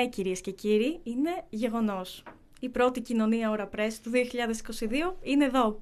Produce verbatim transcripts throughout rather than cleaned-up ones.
ναι, κυρίες και κύριοι, είναι γεγονός. Η πρώτη κοινωνία Ώρα Press του δύο χιλιάδες είκοσι δύο είναι εδώ.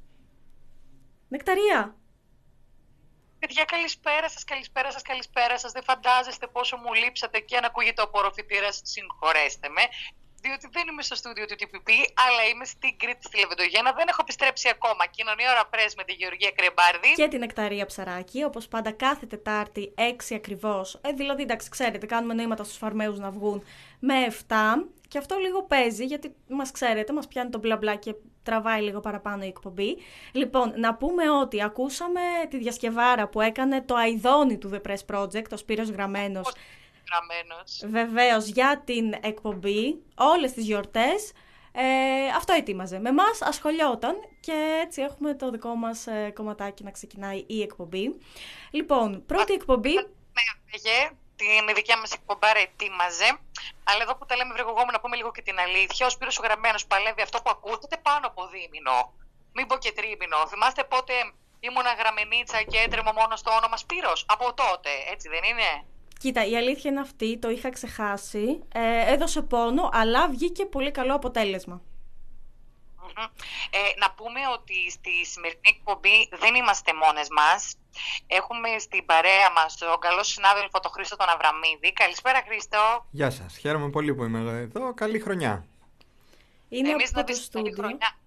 Νεκταρία! Παιδιά, καλησπέρα σας, καλησπέρα σας, καλησπέρα σας. Δεν φαντάζεστε πόσο μου λείψατε και αν ακούγεται ο απορροφητήρας, συγχωρέστε με. Διότι δεν είμαι στο στούντιο του τι πι πι, αλλά είμαι στην Κρήτη, στη Λεβεντογένα. Δεν έχω επιστρέψει ακόμα. Κοινωνία Ώρα Press με τη Γεωργία Κρεμπάρδη. Και την Νεκταρία Ψαράκη, όπως πάντα κάθε Τετάρτη έξι ακριβώς. Ε, δηλαδή, εντάξει, ξέρετε, κάνουμε νοήματα στους φαρμαίους να βγουν με επτά. Και αυτό λίγο παίζει, γιατί μας ξέρετε, μας πιάνει το μπλα μπλα και τραβάει λίγο παραπάνω η εκπομπή. Λοιπόν, να πούμε ότι ακούσαμε τη διασκευάρα που έκανε το αηδόνι του The Press Project, ο Σπύρος Γραμμένος. Γραμμένος. Βεβαίως, για την εκπομπή, όλες τις γιορτές. Ε, αυτό ετοίμαζε. Με μας ασχολιόταν και έτσι έχουμε το δικό μας ε, κομματάκι να ξεκινάει η εκπομπή. Λοιπόν, πρώτη εκπομπή... Με την δικιά μας εκπομπάρα ετοίμαζε, αλλά εδώ που τα λέμε βρεγωγόμουν να πούμε λίγο και την αλήθεια. Ο Σπύρος ο Γραμμένος παλεύει αυτό που ακούτε πάνω από δίμηνο. Μην πω και τρίμηνο. Θυμάστε πότε ήμουνα γραμμενίτσα και έτρεμω μόνο στο όνομα Σπύρος? Από τότε, έτσι δεν είναι? Κοίτα, η αλήθεια είναι αυτή, το είχα ξεχάσει, ε, έδωσε πόνο, αλλά βγήκε πολύ καλό αποτέλεσμα. Mm-hmm. Ε, να πούμε ότι στη σημερινή εκπομπή δεν είμαστε μόνες μας. Έχουμε στην παρέα μας τον καλό συνάδελφο τον Χρήστο τον Αβραμίδη. Καλησπέρα, Χρήστο. Γεια σας, χαίρομαι πολύ που είμαι εδώ. Καλή χρονιά. Είναι Εμείς από να το πεις στούντιο. χρονιά.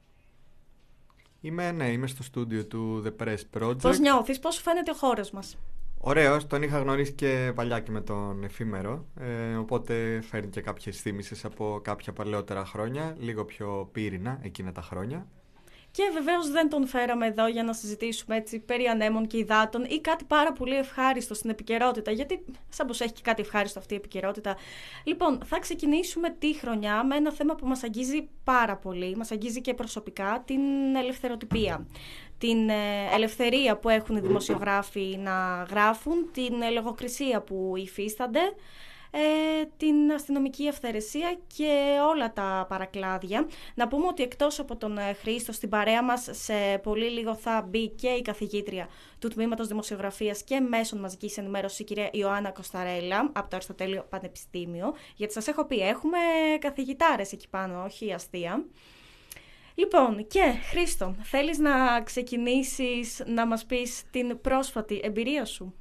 Είμαι, ναι, είμαι στο στούντιο του The Press Project. Πώς νιώθεις, πώς σου φαίνεται ο χώρος μας? Ωραίος, τον είχα γνωρίσει και παλιά και με τον Εφήμερο, ε, οπότε φέρνει και κάποιες θύμισες από κάποια παλαιότερα χρόνια, λίγο πιο πύρινα εκείνα τα χρόνια. Και βεβαίως δεν τον φέραμε εδώ για να συζητήσουμε έτσι περί ανέμων και υδάτων ή κάτι πάρα πολύ ευχάριστο στην επικαιρότητα, γιατί σαν πως έχει και κάτι ευχάριστο αυτή η επικαιρότητα. Λοιπόν, θα ξεκινήσουμε τη χρονιά με ένα θέμα που μας αγγίζει πάρα πολύ, μας αγγίζει και προσωπικά, την ελευθεροτυπία. Την ελευθερία που έχουν οι δημοσιογράφοι να γράφουν, την λογοκρισία που υφίστανται, Ε, την αστυνομική αυθαιρεσία και όλα τα παρακλάδια. Να πούμε ότι εκτός από τον Χρήστο στην παρέα μας σε πολύ λίγο θα μπει και η καθηγήτρια του Τμήματος Δημοσιογραφίας και Μέσων Μαζικής Ενημέρωσης, η κυρία Ιωάννα Κωσταρέλα από το Αριστοτέλειο Πανεπιστήμιο, γιατί σας έχω πει έχουμε καθηγητάρες εκεί πάνω, όχι αστεία. Λοιπόν, και Χρήστο, θέλεις να ξεκινήσεις να μας πεις την πρόσφατη εμπειρία σου?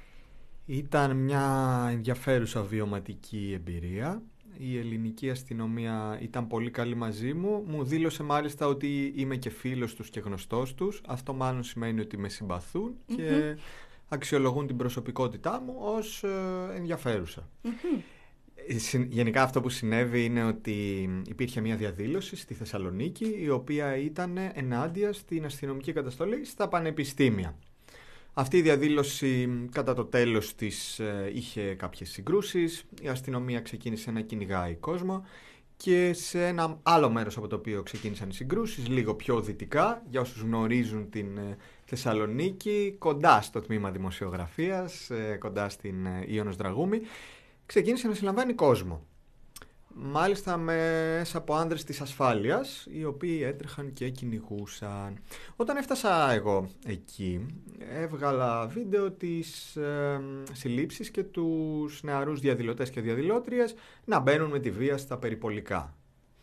Ήταν μια ενδιαφέρουσα βιωματική εμπειρία. Η ελληνική αστυνομία ήταν πολύ καλή μαζί μου. Μου δήλωσε μάλιστα ότι είμαι και φίλος τους και γνωστός τους. Αυτό μάλλον σημαίνει ότι με συμπαθούν mm-hmm. και αξιολογούν την προσωπικότητά μου ως ε, ενδιαφέρουσα. Mm-hmm. Γενικά αυτό που συνέβη είναι ότι υπήρχε μια διαδήλωση στη Θεσσαλονίκη η οποία ήταν ενάντια στην αστυνομική καταστολή στα πανεπιστήμια. Αυτή η διαδήλωση κατά το τέλος της ε, είχε κάποιες συγκρούσεις, η αστυνομία ξεκίνησε να κυνηγάει κόσμο και σε ένα άλλο μέρος από το οποίο ξεκίνησαν οι συγκρούσεις, λίγο πιο δυτικά, για όσους γνωρίζουν την ε, Θεσσαλονίκη, κοντά στο τμήμα δημοσιογραφίας, ε, κοντά στην ε, Ιώνος Δραγούμη, ξεκίνησε να συλλαμβάνει κόσμο. Μάλιστα μέσα από άνδρες της ασφάλειας, οι οποίοι έτρεχαν και κυνηγούσαν. Όταν έφτασα εγώ εκεί, έβγαλα βίντεο της ε, συλλήψης και τους νεαρούς διαδηλωτές και διαδηλώτριες να μπαίνουν με τη βία στα περιπολικά.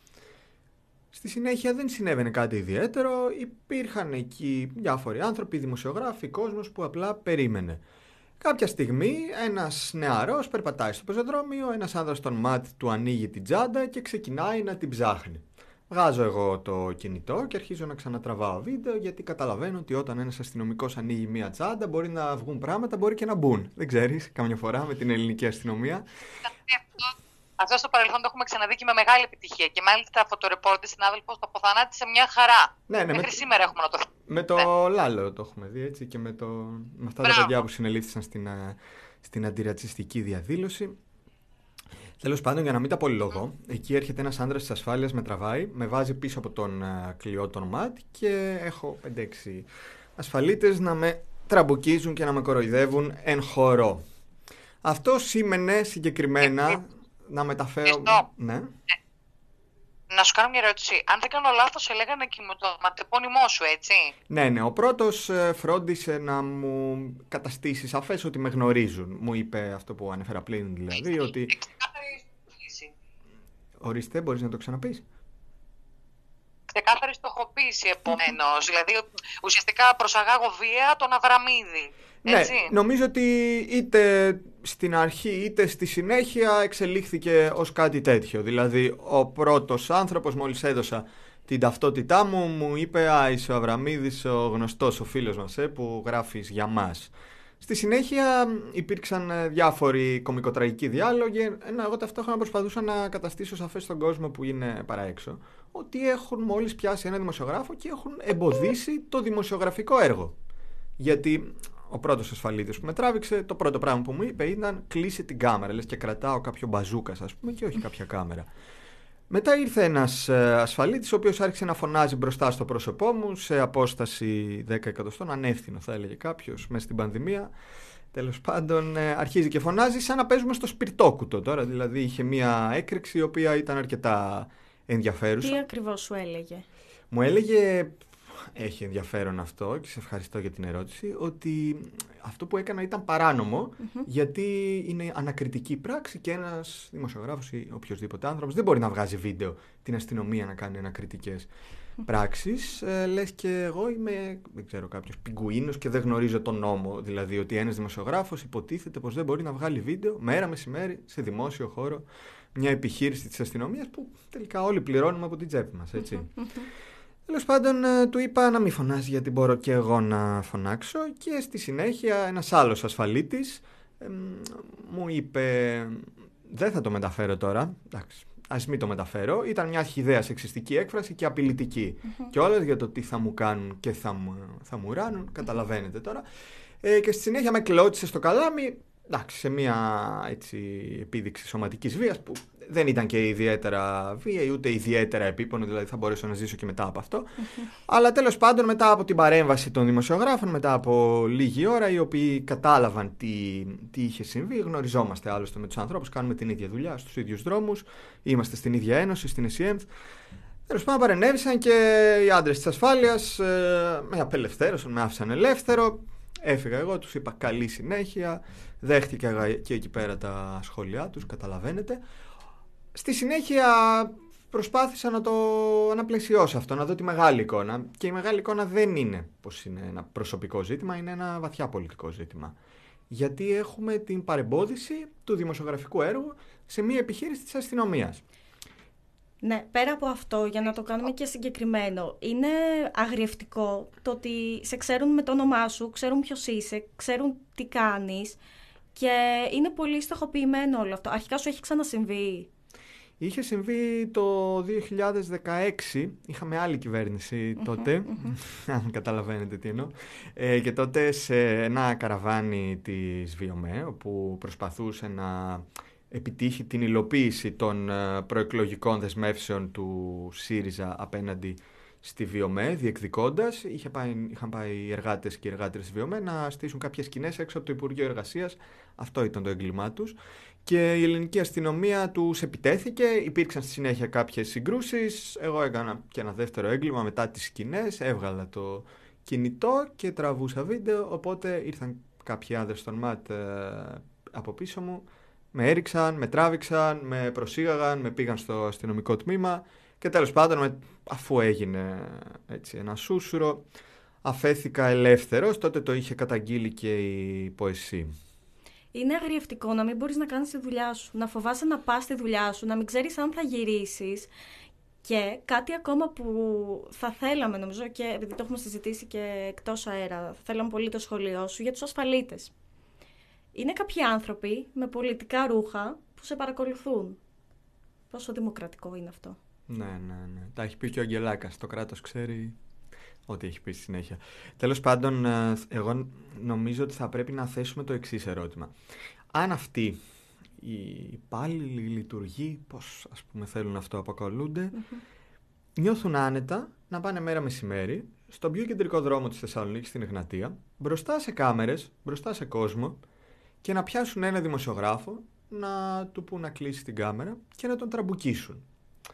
Στη συνέχεια δεν συνέβαινε κάτι ιδιαίτερο, υπήρχαν εκεί διάφοροι άνθρωποι, δημοσιογράφοι, κόσμος που απλά περίμενε. Κάποια στιγμή ένας νεαρός περπατάει στο πεζοδρόμιο, ένας άνδρας στον ΜΑΤ του ανοίγει την τσάντα και ξεκινάει να την ψάχνει. Βγάζω εγώ το κινητό και αρχίζω να ξανατραβάω βίντεο, γιατί καταλαβαίνω ότι όταν ένας αστυνομικός ανοίγει μία τσάντα μπορεί να βγουν πράγματα, μπορεί και να μπουν. Δεν ξέρεις, καμιά φορά με την ελληνική αστυνομία. Αυτό στο παρελθόν το έχουμε ξαναδεί και με μεγάλη επιτυχία. Και μάλιστα φωτορεπόρτη συνάδελφος το αποθανάτησε μια χαρά. Ναι, ναι, μέχρι με... σήμερα έχουμε να το θυμάμαι. Με το ναι. Λάλο το έχουμε δει έτσι και με, το... με αυτά Μπράβο. Τα παιδιά που συνελήφθησαν στην, στην αντιρατσιστική διαδήλωση. Τέλος πάντων, για να μην τα πολυλογώ, mm. εκεί έρχεται ένας άντρας της ασφάλειας, με τραβάει, με βάζει πίσω από τον uh, κλειό των ΜΑΤ και έχω πέντε έξι ασφαλίτες να με τραμπουκίζουν και να με κοροϊδεύουν εν χορό. Αυτό σήμαινε συγκεκριμένα. Να μεταφέρω... Χριστό, ναι. ε, να σου κάνω μια ερώτηση. Αν δεν κάνω λάθος, σε λέγανε και με το ματεπώνυμό σου, έτσι? Ναι, ναι. Ο πρώτος ε, φρόντισε να μου καταστήσει σαφές ότι με γνωρίζουν. Μου είπε αυτό που ανέφερα πριν, δηλαδή, ότι... Ορίστε, μπορείς να το ξαναπείς? Ξεκάθαρη στοχοποίηση επομένως. Δηλαδή ουσιαστικά προσαγάγω βία τον Αβραμίδη. Έτσι. Ναι, νομίζω ότι είτε στην αρχή είτε στη συνέχεια εξελίχθηκε ως κάτι τέτοιο. Δηλαδή ο πρώτος άνθρωπος, μόλις έδωσα την ταυτότητά μου, μου είπε «Α, είσαι ο Αβραμίδης, ο γνωστός, ο φίλος μας, ε, που γράφεις για μας». Στη συνέχεια υπήρξαν διάφοροι κωμικοτραγικοί διάλογοι, ενώ εγώ ταυτόχρονα προσπαθούσα να καταστήσω σαφές στον κόσμο που είναι παραέξω ότι έχουν μόλις πιάσει ένα δημοσιογράφο και έχουν εμποδίσει το δημοσιογραφικό έργο. Γιατί ο πρώτος ασφαλίτης που με τράβηξε, το πρώτο πράγμα που μου είπε ήταν «κλείσε την κάμερα», λες και κρατάω κάποιο μπαζούκας, ας πούμε, και όχι κάποια κάμερα. Μετά ήρθε ένας ασφαλίτης ο οποίος άρχισε να φωνάζει μπροστά στο πρόσωπό μου σε απόσταση δέκα εκατοστών, ανεύθυνο θα έλεγε κάποιος, μέσα στην πανδημία. Τέλος πάντων, αρχίζει και φωνάζει σαν να παίζουμε στο σπιρτόκουτο τώρα. Δηλαδή είχε μια έκρηξη η οποία ήταν αρκετά ενδιαφέρουσα. Τι ακριβώς σου έλεγε? Μου έλεγε, έχει ενδιαφέρον αυτό και σε ευχαριστώ για την ερώτηση, ότι αυτό που έκανα ήταν παράνομο, mm-hmm. γιατί είναι ανακριτική πράξη και ένας δημοσιογράφος ή οποιοδήποτε άνθρωπος δεν μπορεί να βγάζει βίντεο την αστυνομία να κάνει ανακριτικές mm-hmm. πράξεις. Ε, λες και εγώ είμαι, δεν ξέρω, κάποιος πιγκουίνος και δεν γνωρίζω τον νόμο. Δηλαδή ότι ένας δημοσιογράφος υποτίθεται πως δεν μπορεί να βγάλει βίντεο μέρα μεσημέρι σε δημόσιο χώρο μια επιχείρηση της αστυνομίας που τελικά όλοι πληρώνουμε από την τσέπη μας, έτσι. Mm-hmm. Τέλος πάντων, του είπα να μην φωνάζει γιατί μπορώ και εγώ να φωνάξω και στη συνέχεια ένας άλλος ασφαλίτης ε, μου είπε δεν θα το μεταφέρω τώρα, εντάξει, ας μην το μεταφέρω. Ήταν μια χυδαία σεξιστική έκφραση και απειλητική mm-hmm. και όλες για το τι θα μου κάνουν και θα μου, θα μου ράνουν, καταλαβαίνετε τώρα. Ε, και στη συνέχεια με κλώτσισε στο καλάμι, εντάξει, σε μια έτσι, επίδειξη σωματικής βίας που δεν ήταν και ιδιαίτερα βία ούτε ιδιαίτερα επίπονο, δηλαδή θα μπορέσω να ζήσω και μετά από αυτό. Mm-hmm. Αλλά τέλος πάντων μετά από την παρέμβαση των δημοσιογράφων, μετά από λίγη ώρα, οι οποίοι κατάλαβαν τι, τι είχε συμβεί, γνωριζόμαστε άλλωστε με τους ανθρώπους, κάνουμε την ίδια δουλειά στους ίδιους δρόμους, είμαστε στην ίδια ένωση, στην ΕΣΥΕΜΘ. Τέλος πάντων παρενέβησαν και οι άντρες της ασφάλειας ε, με απελευθέρωσαν, με άφησαν ελεύθερο. Έφυγα εγώ, τους είπα καλή συνέχεια, δέχτηκα και εκεί πέρα τα σχόλιά τους, καταλαβαίνετε. Στη συνέχεια προσπάθησα να το αναπλαισιώσω αυτό, να δω τη μεγάλη εικόνα. Και η μεγάλη εικόνα δεν είναι πως είναι ένα προσωπικό ζήτημα, είναι ένα βαθιά πολιτικό ζήτημα. Γιατί έχουμε την παρεμπόδιση του δημοσιογραφικού έργου σε μια επιχείρηση της αστυνομίας. Ναι, πέρα από αυτό, για να το κάνουμε και συγκεκριμένο, είναι αγριευτικό το ότι σε ξέρουν με το όνομά σου, ξέρουν ποιος είσαι, ξέρουν τι κάνεις και είναι πολύ στοχοποιημένο όλο αυτό. Αρχικά σου έχει ξανασυμβεί? Είχε συμβεί το δύο χιλιάδες δεκαέξι, είχαμε άλλη κυβέρνηση τότε, mm-hmm. αν καταλαβαίνετε τι εννοώ, ε, και τότε σε ένα καραβάνι της Βιομέ, όπου προσπαθούσε να επιτύχει την υλοποίηση των προεκλογικών δεσμεύσεων του ΣΥΡΙΖΑ απέναντι στη Βιομέ, διεκδικώντας, είχε πάει, είχαν πάει οι εργάτες και οι εργάτες της Βιομέ να στήσουν κάποιες σκηνές έξω από το Υπουργείο Εργασίας, αυτό ήταν το έγκλημά τους. Και η ελληνική αστυνομία τους επιτέθηκε, υπήρξαν στη συνέχεια κάποιες συγκρούσεις, εγώ έκανα και ένα δεύτερο έγκλημα μετά τις σκηνές, έβγαλα το κινητό και τραβούσα βίντεο, οπότε ήρθαν κάποιοι άνδρες στον ΜΑΤ ε, από πίσω μου, με έριξαν, με τράβηξαν, με προσήγαγαν, με πήγαν στο αστυνομικό τμήμα και τέλος πάντων με, αφού έγινε έτσι, ένα σούσουρο αφέθηκα ελεύθερος, τότε το είχε καταγγείλει και η ΠΟΕΣΥ. Είναι αγριευτικό να μην μπορείς να κάνεις τη δουλειά σου, να φοβάσαι να πας στη δουλειά σου, να μην ξέρεις αν θα γυρίσεις. Και κάτι ακόμα που θα θέλαμε, νομίζω, και επειδή το έχουμε συζητήσει και εκτός αέρα, θα θέλαμε πολύ το σχολείο σου για τους ασφαλίτες. Είναι κάποιοι άνθρωποι με πολιτικά ρούχα που σε παρακολουθούν. Πόσο δημοκρατικό είναι αυτό? Ναι, ναι, ναι. Τα έχει πει και ο Αγγελάκας. Το κράτος ξέρει ό,τι έχει πει στη συνέχεια. Τέλος πάντων, εγώ νομίζω ότι θα πρέπει να θέσουμε το εξής ερώτημα. Αν αυτοί οι υπάλληλοι, οι λειτουργοί, πώς ας πούμε θέλουν αυτό αποκαλούνται, mm-hmm. νιώθουν άνετα να πάνε μέρα μεσημέρι στον πιο κεντρικό δρόμο της Θεσσαλονίκης, στην Εγνατία, μπροστά σε κάμερες, μπροστά σε κόσμο και να πιάσουν ένα δημοσιογράφο, να του πούν να κλείσει την κάμερα και να τον τραμπουκίσουν.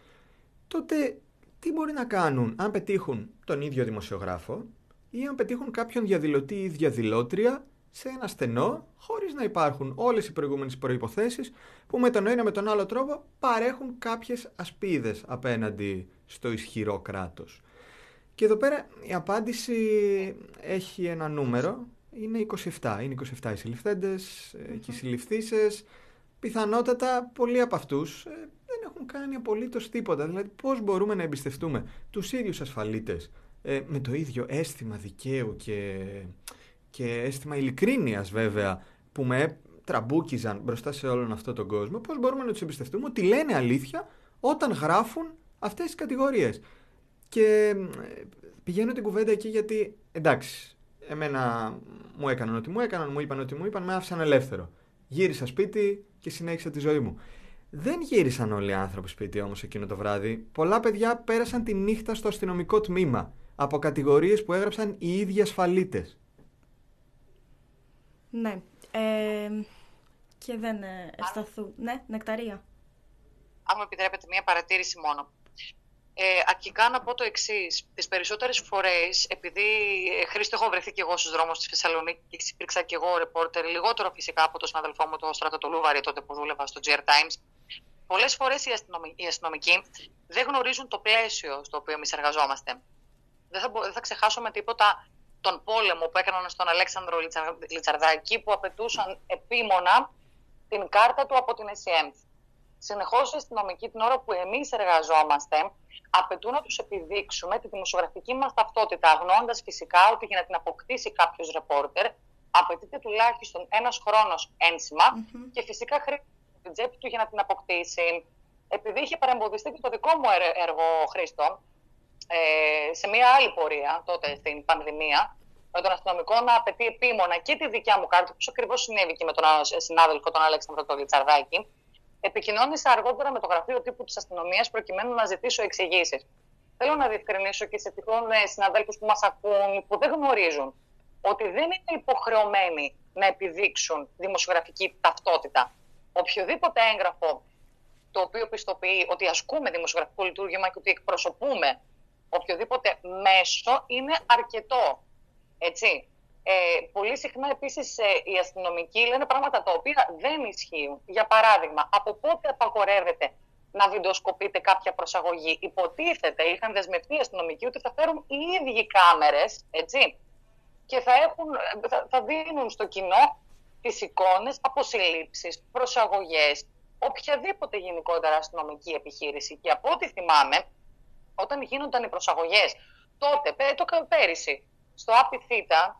Τότε τι μπορεί να κάνουν αν πετύχουν τον ίδιο δημοσιογράφο ή αν πετύχουν κάποιον διαδηλωτή ή διαδηλώτρια σε ένα στενό, χωρίς να υπάρχουν όλες οι προηγούμενες προϋποθέσεις που με τον ένα με τον άλλο τρόπο παρέχουν κάποιες ασπίδες απέναντι στο ισχυρό κράτος. Και εδώ πέρα η απάντηση έχει ένα νούμερο, είναι είκοσι επτά. Είναι είκοσι επτά οι συλληφθέντες mm-hmm. και οι συλληφθήσεις. Πιθανότατα πολλοί από αυτούς ε, δεν έχουν κάνει απολύτως τίποτα. Δηλαδή πώς μπορούμε να εμπιστευτούμε τους ίδιους ασφαλίτες ε, με το ίδιο αίσθημα δικαίου και, και αίσθημα ειλικρίνειας βέβαια που με τραμπούκιζαν μπροστά σε όλον αυτόν τον κόσμο. Πώς μπορούμε να τους εμπιστευτούμε ότι λένε αλήθεια όταν γράφουν αυτές τις κατηγορίες. Και πηγαίνω την κουβέντα εκεί γιατί εντάξει, εμένα μου έκαναν ό,τι μου έκαναν, μου είπαν ό,τι μου είπαν, με άφησαν ελεύθερο. Γύρισα σπίτι και συνέχισα τη ζωή μου. Δεν γύρισαν όλοι οι άνθρωποι σπίτι όμως εκείνο το βράδυ. Πολλά παιδιά πέρασαν τη νύχτα στο αστυνομικό τμήμα από κατηγορίες που έγραψαν οι ίδιοι ασφαλίτες. Ναι. Ε, και δεν αισθανθούν. Ναι, Νεκταρία. Αν μου επιτρέπετε μία παρατήρηση μόνο. Ε, αρχικά να πω το εξής. Τις περισσότερες φορές, επειδή ε, Χρήστο, έχω βρεθεί και εγώ στους δρόμους της Θεσσαλονίκης, υπήρξα και εγώ ρεπόρτερ, λιγότερο φυσικά από τον συναδελφό μου, τον Στράτο του Λούβαρη, τότε που δούλευα στο τζι αρ Times. Πολλές φορές οι, αστυνομι... οι αστυνομικοί δεν γνωρίζουν το πλαίσιο στο οποίο εμείς εργαζόμαστε. Δεν θα, δεν θα ξεχάσω με τίποτα τον πόλεμο που έκαναν στον Αλέξανδρο Λιτσα... Λιτσαρδάκη, που απαιτούσαν επίμονα την κάρτα του από την ΕΣΥΕΜ. Συνεχώς οι αστυνομικοί την ώρα που εμείς εργαζόμαστε απαιτούν να τους επιδείξουμε τη δημοσιογραφική μας ταυτότητα, αγνοώντας φυσικά ότι για να την αποκτήσει κάποιος ρεπόρτερ απαιτείται τουλάχιστον ένας χρόνος ένσημα mm-hmm. και φυσικά χρειάζεται την τσέπη του για να την αποκτήσει. Επειδή είχε παρεμποδιστεί και το δικό μου έργο, Χρήστο, ε, σε μια άλλη πορεία τότε στην πανδημία, με τον αστυνομικό να απαιτεί επίμονα και τη δικιά μου κάρτα, όπως ακριβώς συνέβη και με τον συνάδελφο τον Αλέξανδρο Λιτσαρδάκη. Επικοινώνησα αργότερα με το γραφείο τύπου της αστυνομίας προκειμένου να ζητήσω εξηγήσεις. Θέλω να διευκρινίσω και σε τυχόν συναδέλφους που μας ακούν, που δεν γνωρίζουν, ότι δεν είναι υποχρεωμένοι να επιδείξουν δημοσιογραφική ταυτότητα. Οποιοδήποτε έγγραφο το οποίο πιστοποιεί ότι ασκούμε δημοσιογραφικό λειτουργήμα και ότι εκπροσωπούμε οποιοδήποτε μέσο είναι αρκετό. Έτσι. Ε, πολύ συχνά επίσης ε, οι αστυνομικοί λένε πράγματα τα οποία δεν ισχύουν. Για παράδειγμα, από πότε απαγορεύεται να βιντεοσκοπείτε κάποια προσαγωγή? Υποτίθεται, είχαν δεσμευτεί οι αστυνομικοί ότι θα φέρουν οι ίδιοι κάμερες, έτσι, και θα, έχουν, θα, θα δίνουν στο κοινό τις εικόνες από συλλήψεις, προσαγωγές, οποιαδήποτε γενικότερα αστυνομική επιχείρηση. Και από ό,τι θυμάμαι, όταν γίνονταν οι προσαγωγές, τότε, το πέρυσι, στο ΑΠΙΘΙΤΑ,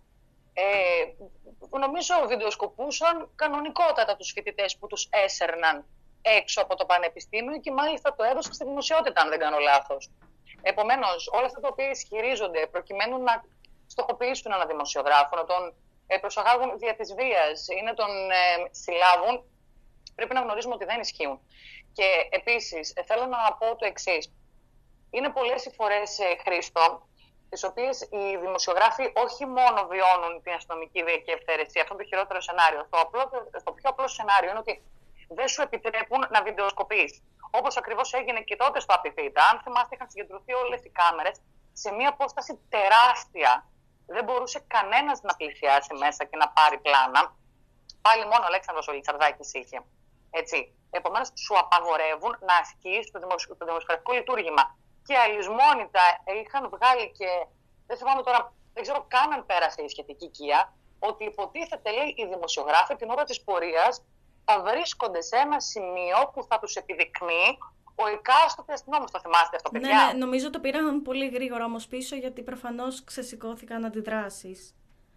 Ε, νομίζω βιντεοσκοπούσαν κανονικότατα τους φοιτητές που τους έσερναν έξω από το πανεπιστήμιο και μάλιστα το έδωσαν στη δημοσιότητα, αν δεν κάνω λάθος. Επομένως, όλα αυτά τα οποία ισχυρίζονται προκειμένου να στοχοποιήσουν έναν δημοσιογράφο, να τον ε, προσαγάγουν δια της βίας ή να τον ε, συλλάβουν, πρέπει να γνωρίζουμε ότι δεν ισχύουν. Και επίσης, ε, θέλω να πω το εξής. Είναι πολλές οι φορές, ε, Χρήστο, τις οποίες οι δημοσιογράφοι όχι μόνο βιώνουν την αστυνομική βία και ευθαίρεση, αυτό είναι το χειρότερο σενάριο. Το, απλό, το πιο απλό σενάριο είναι ότι δεν σου επιτρέπουν να βιντεοσκοπείς. Όπως ακριβώς έγινε και τότε στο ΑΠΙΘΙΤΑ. Αν θυμάστε, είχαν συγκεντρωθεί όλες οι κάμερες σε μια απόσταση τεράστια. Δεν μπορούσε κανένας να πλησιάσει μέσα και να πάρει πλάνα. Πάλι μόνο ο Αλέξανδρος ο Λιτσαρδάκης είχε. Έτσι. Επομένως, σου απαγορεύουν να ασκείς το, δημοσιο, το δημοσιογραφικό λειτουργήμα. Και αλυσμόνητα είχαν βγάλει και, δεν θυμάμαι τώρα, δεν ξέρω καν αν πέρασε η σχετική οικία, ότι υποτίθεται, λέει, οι δημοσιογράφοι την ώρα της πορείας θα βρίσκονται σε ένα σημείο που θα τους επιδεικνύει ο εκάστοτε αστυνόμος. Το θυμάστε αυτό, παιδιά? Ναι, ναι, νομίζω το πήραν πολύ γρήγορα όμως πίσω, γιατί προφανώς ξεσηκώθηκαν αντιδράσεις.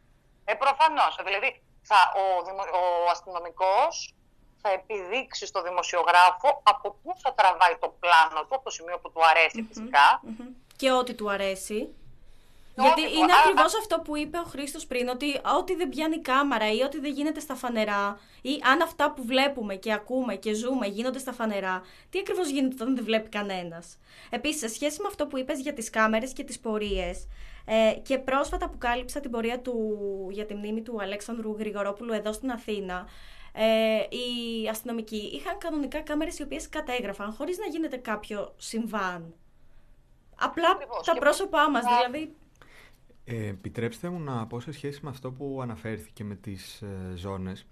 Ε, προφανώς. Δηλαδή, θα, ο, δημο, ο αστυνομικός θα επιδείξει στο δημοσιογράφο από πού θα τραβάει το πλάνο του, από το σημείο που του αρέσει mm-hmm, φυσικά. Mm-hmm. Και ό,τι του αρέσει. Γιατί ό,τι είναι ακριβώς α... αυτό που είπε ο Χρήστος πριν, ότι ό,τι δεν πιάνει κάμερα ή ό,τι δεν γίνεται στα φανερά, ή αν αυτά που βλέπουμε και ακούμε και ζούμε γίνονται στα φανερά, τι ακριβώς γίνεται όταν δεν βλέπει κανένας. Επίσης, σε σχέση με αυτό που είπες για τις κάμερες και τις πορείες, ε, και πρόσφατα που κάλυψα την πορεία του για τη μνήμη του Αλέξανδρου Γρηγορόπουλου εδώ στην Αθήνα, Ε, οι αστυνομικοί είχαν κανονικά κάμερες οι οποίες κατέγραφαν χωρίς να γίνεται κάποιο συμβάν. Απλά ακριβώς, τα πρόσωπά μας, δηλαδή. Ε, επιτρέψτε μου να πω σε σχέση με αυτό που αναφέρθηκε με τις ε, ζώνες.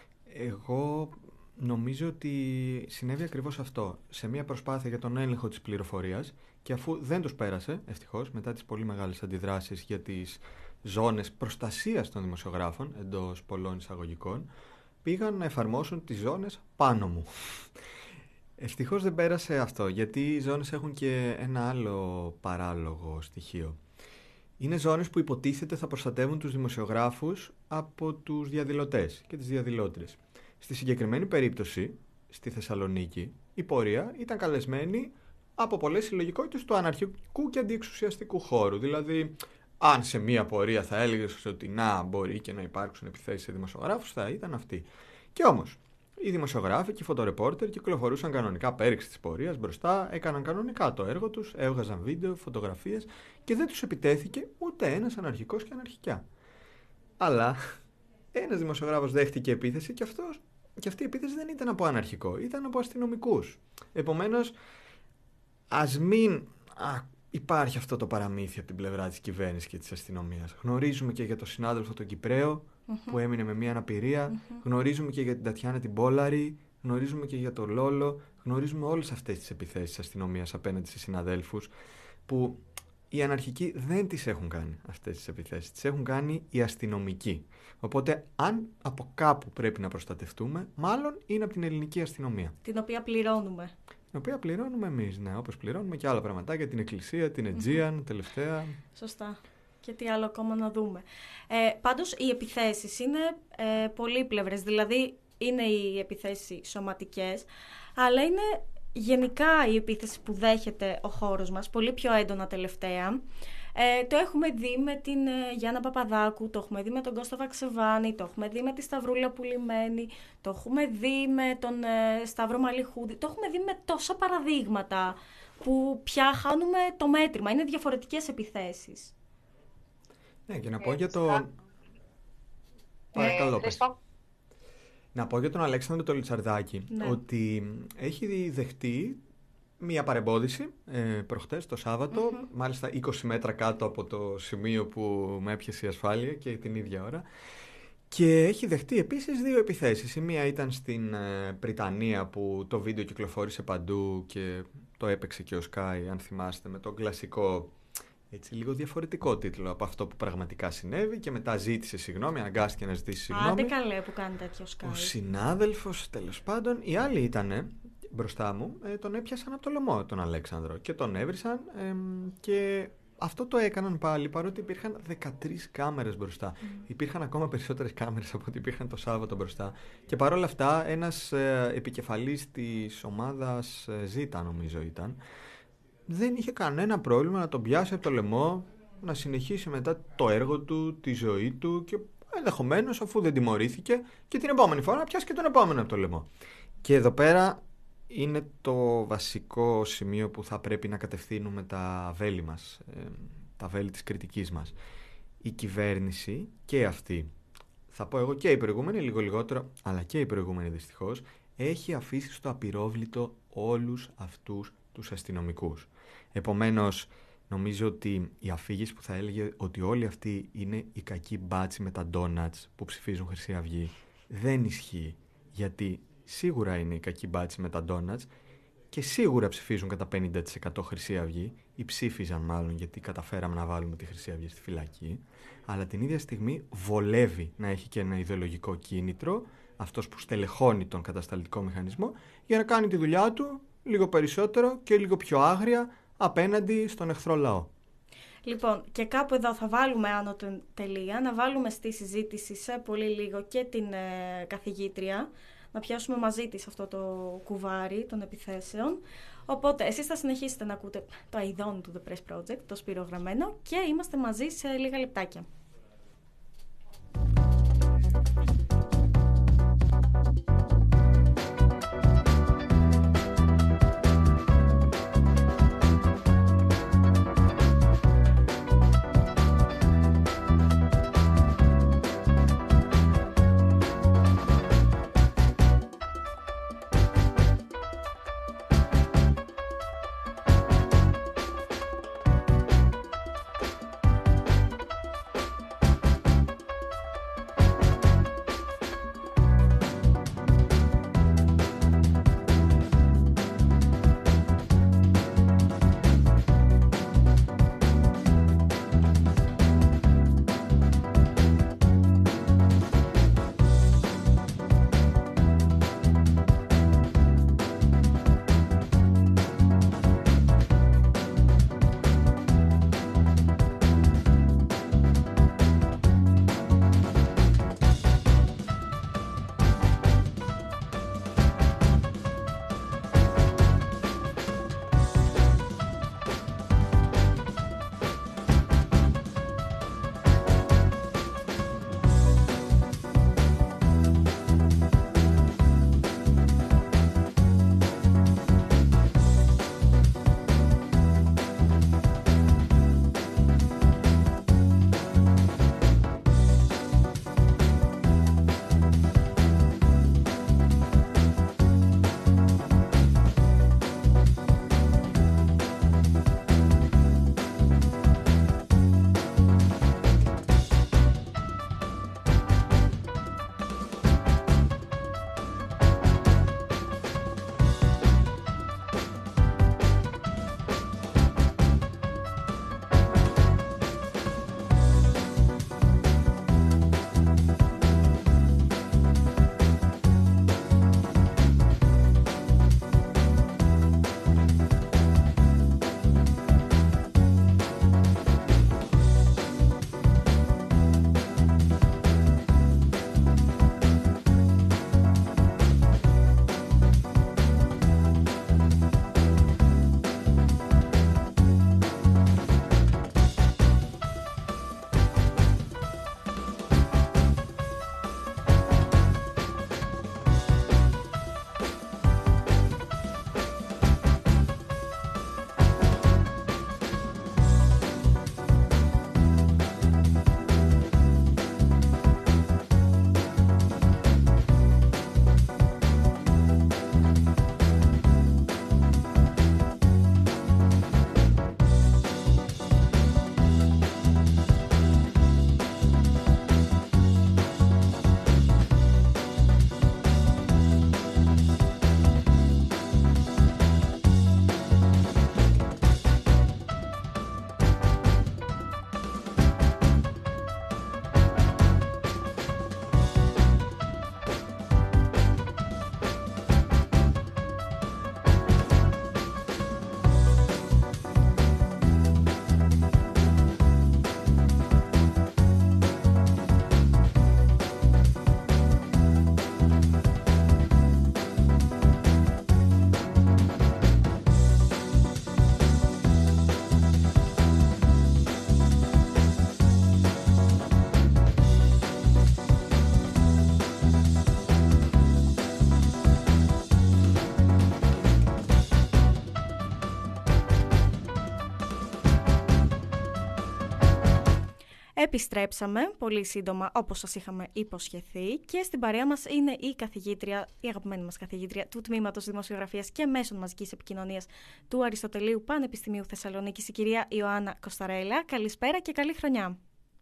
Εγώ νομίζω ότι συνέβη ακριβώς αυτό. Σε μια προσπάθεια για τον έλεγχο της πληροφορίας, και αφού δεν τους πέρασε, ευτυχώς, μετά τις πολύ μεγάλες αντιδράσεις για τις ζώνες προστασίας των δημοσιογράφων, εντός πολλών εισαγωγικών, πήγαν να εφαρμόσουν τις ζώνες πάνω μου. Ευτυχώς δεν πέρασε αυτό, γιατί οι ζώνες έχουν και ένα άλλο παράλογο στοιχείο. Είναι ζώνες που υποτίθεται θα προστατεύουν τους δημοσιογράφους από τους διαδηλωτές και τις διαδηλώτριες. Στη συγκεκριμένη περίπτωση, στη Θεσσαλονίκη, η πορεία ήταν καλεσμένη από πολλές συλλογικότητες του αναρχικού και αντιεξουσιαστικού χώρου. Δηλαδή, αν σε μία πορεία θα έλεγες ότι να μπορεί και να υπάρξουν επιθέσεις σε δημοσιογράφους, θα ήταν αυτή. Και όμως, οι δημοσιογράφοι και οι φωτορεπόρτερ κυκλοφορούσαν κανονικά πέριξη της πορείας μπροστά, έκαναν κανονικά το έργο τους, έβγαζαν βίντεο, φωτογραφίες και δεν τους επιτέθηκε ούτε ένας αναρχικός και αναρχικιά. Αλλά ένας δημοσιογράφος δέχτηκε επίθεση και, αυτός, και αυτή η επίθεση δεν ήταν από αναρχικό, ήταν από αστυνομικούς. Επομένως, ας μην α, υπάρχει αυτό το παραμύθι από την πλευρά της κυβέρνησης και της αστυνομίας. Γνωρίζουμε και για τον συνάδελφο τον Κυπραίο, Mm-hmm. που έμεινε με μια αναπηρία, mm-hmm. γνωρίζουμε και για την Τατιάνα την Πόλαρη, γνωρίζουμε και για τον Λόλο, γνωρίζουμε όλες αυτές τις επιθέσεις της αστυνομίας απέναντι σε συναδέλφους, που οι αναρχικοί δεν τις έχουν κάνει αυτές τις επιθέσεις, τις έχουν κάνει οι αστυνομικοί. Οπότε αν από κάπου πρέπει να προστατευτούμε, μάλλον είναι από την ελληνική αστυνομία. Την οποία πληρώνουμε. Την οποία πληρώνουμε εμείς, ναι, όπως πληρώνουμε και άλλα πραγματάκια, την Εκκλησία, την Αιτζίαν, mm-hmm. τελευταία. Σωστά. Και τι άλλο ακόμα να δούμε. Ε, πάντως οι επιθέσεις είναι ε, πολύπλευρες, δηλαδή είναι οι επιθέσεις σωματικές, αλλά είναι γενικά η επίθεση που δέχεται ο χώρος μας, πολύ πιο έντονα τελευταία. Ε, το έχουμε δει με την ε, Γιάννα Παπαδάκου, το έχουμε δει με τον Κώστα Βαξεβάνη, το έχουμε δει με τη Σταυρούλα Πουλημένη, το έχουμε δει με τον ε, Σταύρο Μαλιχούδη, το έχουμε δει με τόσα παραδείγματα που πια χάνουμε το μέτρημα, είναι διαφορετικές επιθέσεις. Ναι, και να πω για τον... Ε, Παρακαλώ, πες. Να πω για τον Αλέξανδρο το Λιτσαρδάκη, ναι. ότι έχει δεχτεί μία παρεμπόδιση ε, προχτές το Σάββατο, mm-hmm. μάλιστα είκοσι μέτρα κάτω από το σημείο που με έπιασε η ασφάλεια και την ίδια ώρα. Και έχει δεχτεί επίσης δύο επιθέσεις. Η μία ήταν στην ε, Πριτανία, που το βίντεο κυκλοφόρησε παντού και το έπαιξε και ο Sky, αν θυμάστε, με τον κλασικό... έτσι λίγο διαφορετικό τίτλο από αυτό που πραγματικά συνέβη, και μετά ζήτησε συγγνώμη, αναγκάστηκε να ζητήσει συγγνώμη. Άντε καλέ που κάνει τέτοιο Sky. Ο συνάδελφος, τέλος πάντων, οι άλλοι ήτανε μπροστά μου, ε, τον έπιασαν από το λαιμό τον Αλέξανδρο και τον έβρισαν ε, και αυτό το έκαναν πάλι παρότι υπήρχαν δεκατρείς κάμερες μπροστά. Mm. Υπήρχαν ακόμα περισσότερες κάμερες από ό,τι υπήρχαν το Σάββατο μπροστά, και παρόλα αυτά ένας ε, επικεφαλής της ομάδας ε, Ζήτα, νομίζω ήταν, δεν είχε κανένα πρόβλημα να τον πιάσει από το λαιμό, να συνεχίσει μετά το έργο του, τη ζωή του, και ενδεχομένως, αφού δεν τιμωρήθηκε, και την επόμενη φορά να πιάσει και τον επόμενο από το λαιμό. Και εδώ πέρα είναι το βασικό σημείο που θα πρέπει να κατευθύνουμε τα βέλη μας, τα βέλη της κριτικής μας. Η κυβέρνηση και αυτή, θα πω εγώ και η προηγούμενη, λίγο λιγότερο, αλλά και η προηγούμενη δυστυχώς, έχει αφήσει στο απειρόβλητο όλους αυτούς τους αστυνομικούς. Επομένως, νομίζω ότι η αφήγηση που θα έλεγε ότι όλοι αυτοί είναι οι κακοί μπάτσι με τα ντόνατς που ψηφίζουν Χρυσή Αυγή δεν ισχύει, γιατί σίγουρα είναι οι κακοί μπάτσι με τα ντόνατς και σίγουρα ψηφίζουν κατά πενήντα τοις εκατό Χρυσή Αυγή, ή ψήφιζαν μάλλον, γιατί καταφέραμε να βάλουμε τη Χρυσή Αυγή στη φυλακή, αλλά την ίδια στιγμή βολεύει να έχει και ένα ιδεολογικό κίνητρο αυτός που στελεχώνει τον κατασταλτικό μηχανισμό για να κάνει τη δουλειά του λίγο περισσότερο και λίγο πιο άγρια απέναντι στον εχθρό λαό. Λοιπόν, και κάπου εδώ θα βάλουμε άνω την τελεία, να βάλουμε στη συζήτηση σε πολύ λίγο και την ε, καθηγήτρια, να πιάσουμε μαζί της αυτό το κουβάρι των επιθέσεων. Οπότε, εσείς θα συνεχίσετε να ακούτε το αηδόνι του The Press Project, το Σπύρο Γραμμένο, και είμαστε μαζί σε λίγα λεπτάκια. Επιστρέψαμε πολύ σύντομα, όπως σας είχαμε υποσχεθεί, και στην παρέα μας είναι η καθηγήτρια, η αγαπημένη μας καθηγήτρια του Τμήματος Δημοσιογραφίας και Μέσων Μαζικής Επικοινωνίας του Αριστοτελείου Πανεπιστημίου Θεσσαλονίκης, η κυρία Ιωάννα Κοσταρέλα. Καλησπέρα και καλή χρονιά.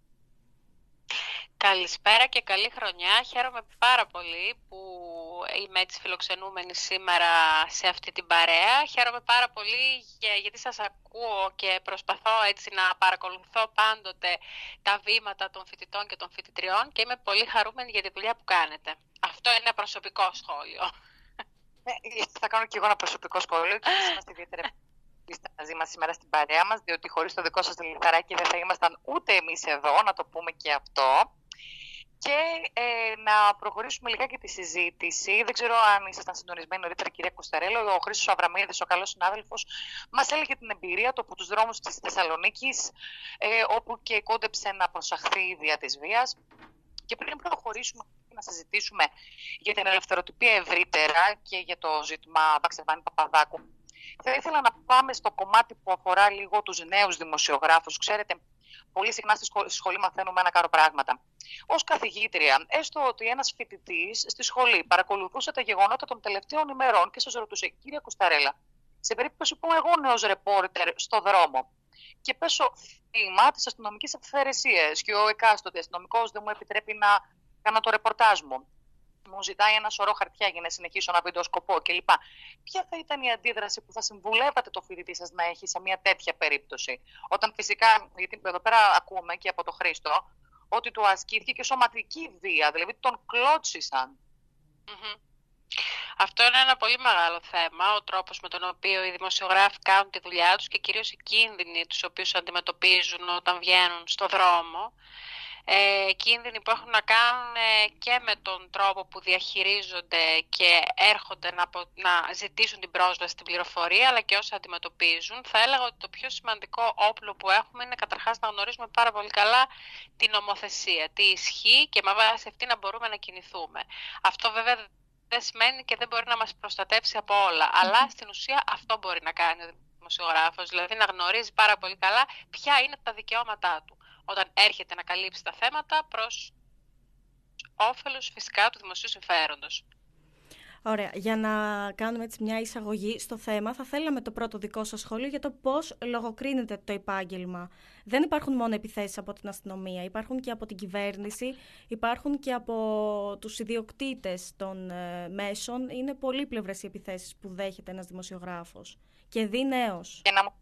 Καλησπέρα και καλή χρονιά. Χαίρομαι πάρα πολύ που είμαι έτσι φιλοξενούμενη σήμερα σε αυτή την παρέα. Χαίρομαι πάρα πολύ γιατί σας ακούω και προσπαθώ έτσι να παρακολουθώ πάντοτε τα βήματα των φοιτητών και των φοιτητριών και είμαι πολύ χαρούμενη για τη δουλειά που κάνετε. Αυτό είναι ένα προσωπικό σχόλιο. Ε, θα κάνω και εγώ ένα προσωπικό σχόλιο και εμείς είμαστε ιδιαίτερα είστε μαζί μας σήμερα στην παρέα μας, διότι χωρίς το δικό σας λιθαράκι δεν θα ήμασταν ούτε εμείς εδώ, να το πούμε και αυτό. Και ε, να προχωρήσουμε λιγάκι τη συζήτηση. Δεν ξέρω αν ήσασταν συντονισμένοι νωρίτερα, κυρία Κοσταρέλα. Ο Χρήστος Αβραμίδης, ο καλός συνάδελφος, μας έλεγε την εμπειρία του από τους δρόμους της Θεσσαλονίκης, ε, όπου και κόντεψε να προσαχθεί δια της βίας. Και πριν προχωρήσουμε να συζητήσουμε για την ελευθεροτυπία ευρύτερα και για το ζήτημα Βαξεβάνη Παπαδάκου, θα ήθελα να πάμε στο κομμάτι που αφορά λίγο τους νέους δημοσιογράφους. Ξέρετε, πολύ συχνά στη σχολή μαθαίνουμε ένα κάρο πράγματα. Ως καθηγήτρια, έστω ότι ένας φοιτητής στη σχολή παρακολουθούσε τα γεγονότα των τελευταίων ημερών και σας ρωτούσε, κύριε Κοσταρέλα, σε περίπτωση που εγώ νέος ρεπόρτερ στο δρόμο και πέσω θύμα της αστυνομικής αυθαιρεσίας και ο εκάστοτε αστυνομικός δεν μου επιτρέπει να κάνω το ρεπορτάζ μου, μου ζητάει ένα σωρό χαρτιά για να συνεχίσω να βιντεοσκοπώ κλπ. Ποια θα ήταν η αντίδραση που θα συμβουλεύατε το φοιτητή σας να έχει σε μια τέτοια περίπτωση? Όταν φυσικά, γιατί εδώ πέρα ακούμε και από τον Χρήστο, ότι του ασκήθηκε και σωματική βία, δηλαδή τον κλώτσισαν. Mm-hmm. Αυτό είναι ένα πολύ μεγάλο θέμα, ο τρόπος με τον οποίο οι δημοσιογράφοι κάνουν τη δουλειά τους και κυρίως οι κίνδυνοι τους οποίους αντιμετωπίζουν όταν βγαίνουν στο δρόμο. Ε, κίνδυνοι που έχουν να κάνουν ε, και με τον τρόπο που διαχειρίζονται και έρχονται να, να ζητήσουν την πρόσβαση στην πληροφορία, αλλά και όσα αντιμετωπίζουν. Θα έλεγα ότι το πιο σημαντικό όπλο που έχουμε είναι καταρχάς να γνωρίζουμε πάρα πολύ καλά την νομοθεσία, τι ισχύει και με βάση αυτή να μπορούμε να κινηθούμε. Αυτό βέβαια δεν σημαίνει και δεν μπορεί να μας προστατεύσει από όλα, αλλά στην ουσία αυτό μπορεί να κάνει ο δημοσιογράφος, δηλαδή να γνωρίζει πάρα πολύ καλά ποια είναι τα δικαιώματά του όταν έρχεται να καλύψει τα θέματα προς όφελος φυσικά του δημοσίου συμφέροντος. Ωραία. Για να κάνουμε έτσι μια εισαγωγή στο θέμα, θα θέλαμε το πρώτο δικό σας σχόλιο για το πώς λογοκρίνεται το επάγγελμα. Δεν υπάρχουν μόνο επιθέσεις από την αστυνομία, υπάρχουν και από την κυβέρνηση, υπάρχουν και από τους ιδιοκτήτες των ε, μέσων. Είναι πολύπλευρες οι επιθέσεις που δέχεται ένας δημοσιογράφος και δει νέος. Και να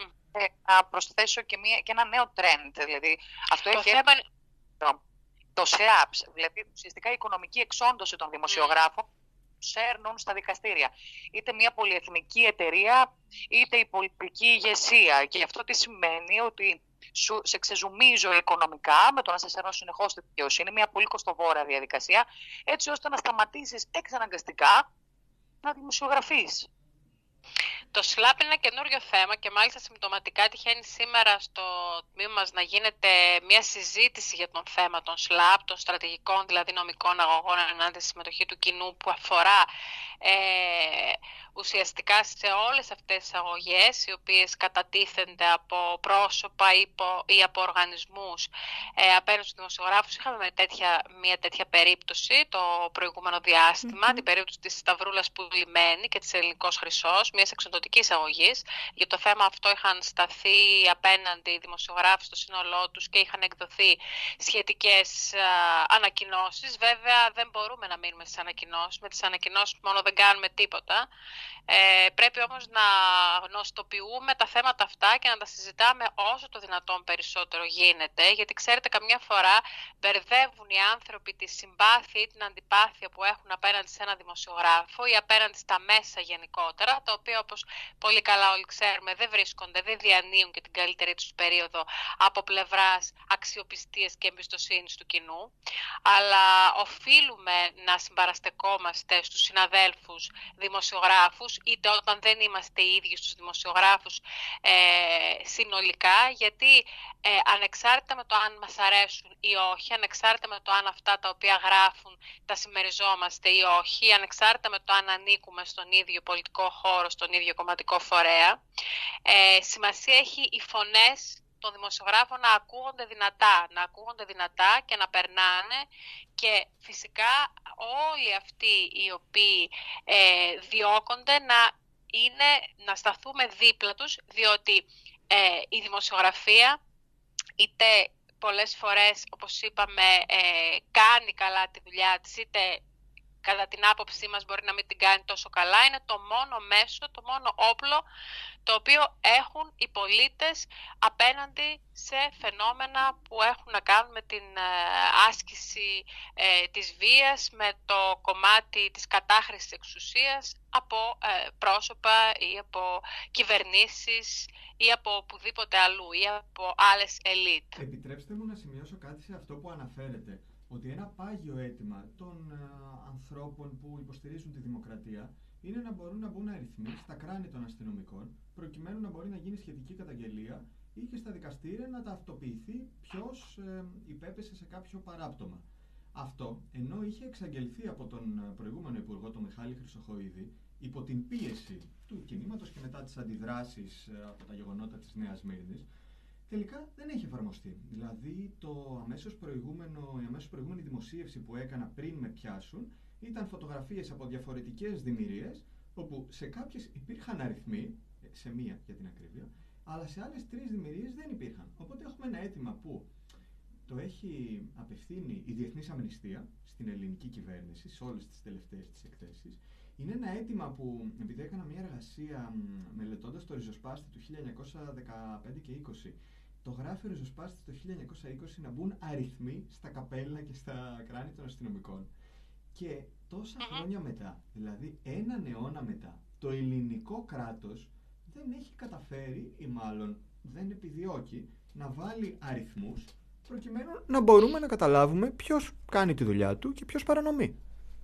να προσθέσω και, μια, και ένα νέο trend, δηλαδή αυτό το έχει θέμα... το, το ΣΕΑΠΣ, δηλαδή ουσιαστικά η οικονομική εξόντωση των δημοσιογράφων mm. σέρνουν στα δικαστήρια. Είτε μια πολυεθνική εταιρεία, είτε η πολιτική ηγεσία. Και αυτό τι σημαίνει? Ότι σου, σε ξεζουμίζω οικονομικά με το να σε σέρνω συνεχώς στη δικαιοσύνη, μια πολύ κοστοβόρα διαδικασία, έτσι ώστε να σταματήσεις εξαναγκαστικά να δημοσιογραφείς. Το σλάπ είναι ένα καινούριο θέμα και μάλιστα συμπτωματικά τυχαίνει σήμερα στο τμήμα μας να γίνεται μια συζήτηση για τον θέμα των σλάπ, των στρατηγικών δηλαδή νομικών αγωγών ενάντια στη συμμετοχή του κοινού που αφορά ε, ουσιαστικά σε όλες αυτές τις αγωγές οι οποίες κατατίθενται από πρόσωπα ή, ή από οργανισμούς ε, απέναντι στους δημοσιογράφους. Είχαμε με τέτοια, μια τέτοια περίπτωση το προηγούμενο διάστημα, mm-hmm. την περίπτωση της Σταυρούλας Πουλημένη και της Ελληνικός Χρυσός, μιας εξοντωτικής αγωγής. Για το θέμα αυτό είχαν σταθεί απέναντι οι δημοσιογράφοι στο σύνολό τους και είχαν εκδοθεί σχετικές α, ανακοινώσεις. Βέβαια δεν μπορούμε να μείνουμε στις ανακοινώσεις, με τις ανακοινώσεις μόνο δεν κάνουμε τίποτα. Ε, πρέπει όμως να γνωστοποιούμε τα θέματα αυτά και να τα συζητάμε όσο το δυνατόν περισσότερο γίνεται, γιατί ξέρετε καμιά φορά μπερδεύουν οι άνθρωποι τη συμπάθεια ή την αντιπάθεια που έχουν απέναντι σε ένα δημοσιογράφο ή απέναντι στα μέσα γενικότερα, τα οποία όπως πολύ καλά όλοι ξέρουμε δεν βρίσκονται, δεν διανύουν και την καλύτερη τους περίοδο από πλευράς αξιοπιστίας και εμπιστοσύνης του κοινού, αλλά οφείλουμε να συμπαραστεκόμαστε στους συναδέλφους δημοσιογράφους, είτε όταν δεν είμαστε οι ίδιοι στους δημοσιογράφους ε, συνολικά, γιατί ε, ανεξάρτητα με το αν μας αρέσουν ή όχι, ανεξάρτητα με το αν αυτά τα οποία γράφουν τα συμμεριζόμαστε ή όχι, ανεξάρτητα με το αν ανήκουμε στον ίδιο πολιτικό χώρο, στον ίδιο κομματικό φορέα, ε, σημασία έχει οι φωνές των δημοσιογράφων να ακούγονται δυνατά, να ακούγονται δυνατά και να περνάνε, και φυσικά όλοι αυτοί οι οποίοι ε, διώκονται να, είναι, να σταθούμε δίπλα τους, διότι ε, η δημοσιογραφία είτε πολλές φορές, όπως είπαμε, ε, κάνει καλά τη δουλειά της, είτε κατά την άποψή μας μπορεί να μην την κάνει τόσο καλά, είναι το μόνο μέσο, το μόνο όπλο το οποίο έχουν οι πολίτες απέναντι σε φαινόμενα που έχουν να κάνουν με την ε, άσκηση ε, της βίας, με το κομμάτι της κατάχρησης εξουσίας από ε, πρόσωπα ή από κυβερνήσεις ή από οπουδήποτε αλλού ή από άλλες ελίτ. Επιτρέψτε μου να σημειώσω κάτι σε αυτό που αναφέρετε, ότι ένα πάγιο αίτημα των ε, ανθρώπων που υποστηρίζουν τη δημοκρατία είναι να μπορούν να μπουν αριθμοί στα κράνη των αστυνομικών, προκειμένου να μπορεί να γίνει σχετική καταγγελία ή και στα δικαστήρια να ταυτοποιηθεί ποιος ε, υπέπεσε σε κάποιο παράπτωμα. Αυτό, ενώ είχε εξαγγελθεί από τον προηγούμενο Υπουργό, τον Μιχάλη Χρυσοχοΐδη, υπό την πίεση του κινήματος και μετά τις αντιδράσεις ε, από τα γεγονότα της Νέας Σμύρνης, τελικά δεν έχει εφαρμοστεί. Δηλαδή, το αμέσως προηγούμενο, η αμέσως προηγούμενη δημοσίευση που έκανα πριν με πιάσουν ήταν φωτογραφίες από διαφορετικές δημιουργίες, όπου σε κάποιες υπήρχαν αριθμοί, σε μία για την ακρίβεια, αλλά σε άλλες τρεις δημιουργίες δεν υπήρχαν. Οπότε έχουμε ένα αίτημα που το έχει απευθύνει η Διεθνής Αμνηστία στην ελληνική κυβέρνηση, σε όλες τις τελευταίες της εκθέσεις. Είναι ένα αίτημα που, επειδή έκανα μια εργασία μελετώντας το ριζοσπάστη του χίλια εννιακόσια δεκαπέντε και είκοσι, το γράφει ο ριζοσπάστης το χίλια εννιακόσια είκοσι να μπουν αριθμοί στα καπέλα και στα κράνη των αστυνομικών. Και τόσα χρόνια μετά, δηλαδή έναν αιώνα μετά, το ελληνικό κράτος δεν έχει καταφέρει, ή μάλλον δεν επιδιώκει, να βάλει αριθμούς προκειμένου να μπορούμε να καταλάβουμε ποιος κάνει τη δουλειά του και ποιος παρανομεί.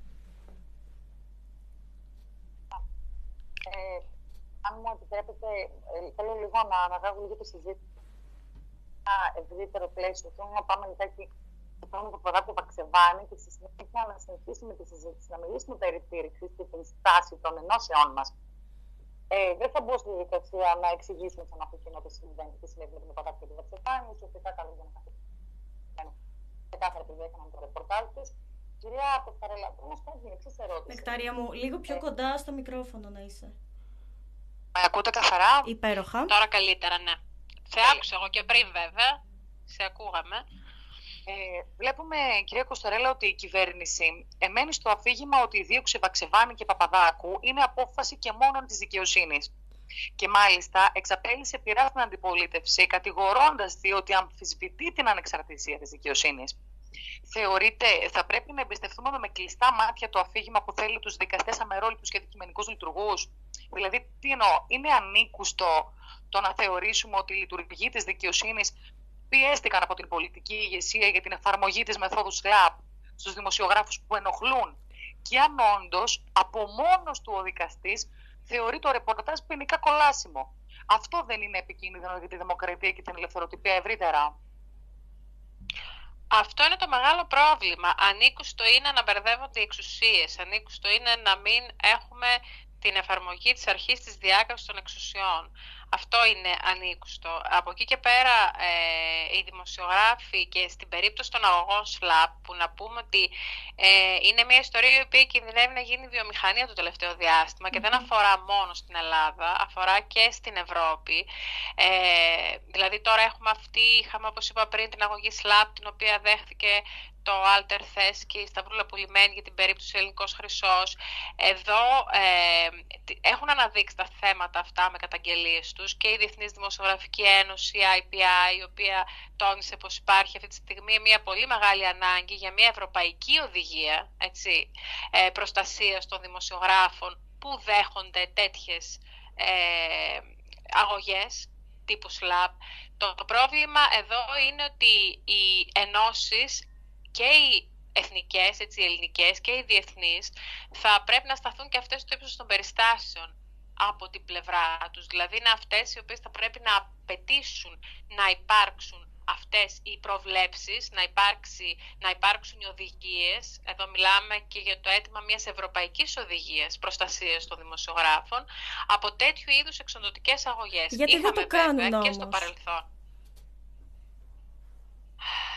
Ε, αν μου επιτρέπετε, ε, θέλω λίγο να αναγάγω λίγο τη συζήτηση. Ένα ευρύτερο πλαίσιο. Θέλω να πάμε λιγάκι το το προδάπτω Βαξεβάνη και στη συνέχεια να συνεχίσουμε τη συζήτηση, να μιλήσουμε περί στήριξης και την στάση των ενώσεών μας. Ε, δεν θα μπω στη διαδικασία να εξηγήσουμε στον Αφρικανό τι συμβαίνει, τι συνέβη με τον Παπαδάκη και τον Βαξεβάνη. Ουσιαστικά καλό για να καθίσουμε. Ξεκάθαρα επειδή έκαναν το ρεπορτάζ τους. Κυρία Πεσταρέλα, θέλω να σου κάνω την εξής ερώτηση. Νεκτάρια μου, λίγο πιο ε... κοντά στο μικρόφωνο να είσαι. Με ακούτε καθαρά? Υπέροχα. Τώρα καλύτερα, ναι. Σε άκουσα εγώ και πριν, βέβαια. Σε ακούγαμε. Ε, βλέπουμε, κυρία Κωσταρέλα, ότι η κυβέρνηση εμένει στο αφήγημα ότι η δίωξη Βαξεβάνη και Παπαδάκου είναι απόφαση και μόνο της δικαιοσύνης. Και μάλιστα εξαπέλυσε πειρά στην αντιπολίτευση, κατηγορώντας διότι αμφισβητεί την ανεξαρτησία της δικαιοσύνης. Θεωρείτε, θα πρέπει να εμπιστευτούμε με κλειστά μάτια το αφήγημα που θέλει τους δικαστές αμερόληπτους και δικημενικούς λειτουργούς? Δηλαδή, τι εννοώ, είναι ανήκουστο το να θεωρήσουμε ότι οι λειτουργοί της δικαιοσύνης πιέστηκαν από την πολιτική ηγεσία για την εφαρμογή της μεθόδου σλαπ στους δημοσιογράφους που ενοχλούν, και αν όντως από μόνος του ο δικαστής θεωρεί το ρεπορτάζ ποινικά κολάσιμο? Αυτό δεν είναι επικίνδυνο για τη δημοκρατία και την ελευθεροτυπία ευρύτερα? Αυτό είναι το μεγάλο πρόβλημα. Ανήκουστο είναι να μπερδεύονται οι εξουσίες. Ανήκουστο είναι να μην έχουμε την εφαρμογή της αρχής της διάκρισης των εξουσιών. Αυτό είναι ανήκουστο. Από εκεί και πέρα ε, οι δημοσιογράφοι, και στην περίπτωση των αγωγών σλαπ, που να πούμε ότι ε, είναι μια ιστορία η οποία κινδυνεύει να γίνει βιομηχανία το τελευταίο διάστημα και δεν αφορά μόνο στην Ελλάδα, αφορά και στην Ευρώπη. Ε, δηλαδή τώρα έχουμε αυτή, είχαμε όπως είπα πριν την αγωγή σλαπ, την οποία δέχθηκε το Άλτερ Θέσκι, η Σταυρούλα Πουλημένη για την περίπτωση Ελληνικός Χρυσός. Εδώ ε, έχουν αναδείξει τα θέματα αυτά με καταγγελίες τους και η Διεθνής Δημοσιογραφική Ένωση, η άι πι άι, η οποία τόνισε πως υπάρχει αυτή τη στιγμή μια πολύ μεγάλη ανάγκη για μια ευρωπαϊκή οδηγία, έτσι, ε, προστασίας των δημοσιογράφων που δέχονται τέτοιες ε, αγωγές τύπου σλαπ. Το, το πρόβλημα εδώ είναι ότι οι ενώσεις και οι εθνικές, έτσι, οι ελληνικές και οι διεθνείς, θα πρέπει να σταθούν και αυτές στο ύψος των περιστάσεων από την πλευρά τους. Δηλαδή είναι αυτές οι οποίες θα πρέπει να απαιτήσουν να υπάρξουν αυτές οι προβλέψεις, να, υπάρξει, να υπάρξουν οι οδηγίες. Εδώ μιλάμε και για το αίτημα μιας ευρωπαϊκής οδηγίας προστασίας των δημοσιογράφων από τέτοιου είδους εξοντωτικές αγωγές. Γιατί Είχαμε δεν το κάνουν βέβαια όμως. Και στο παρελθόν.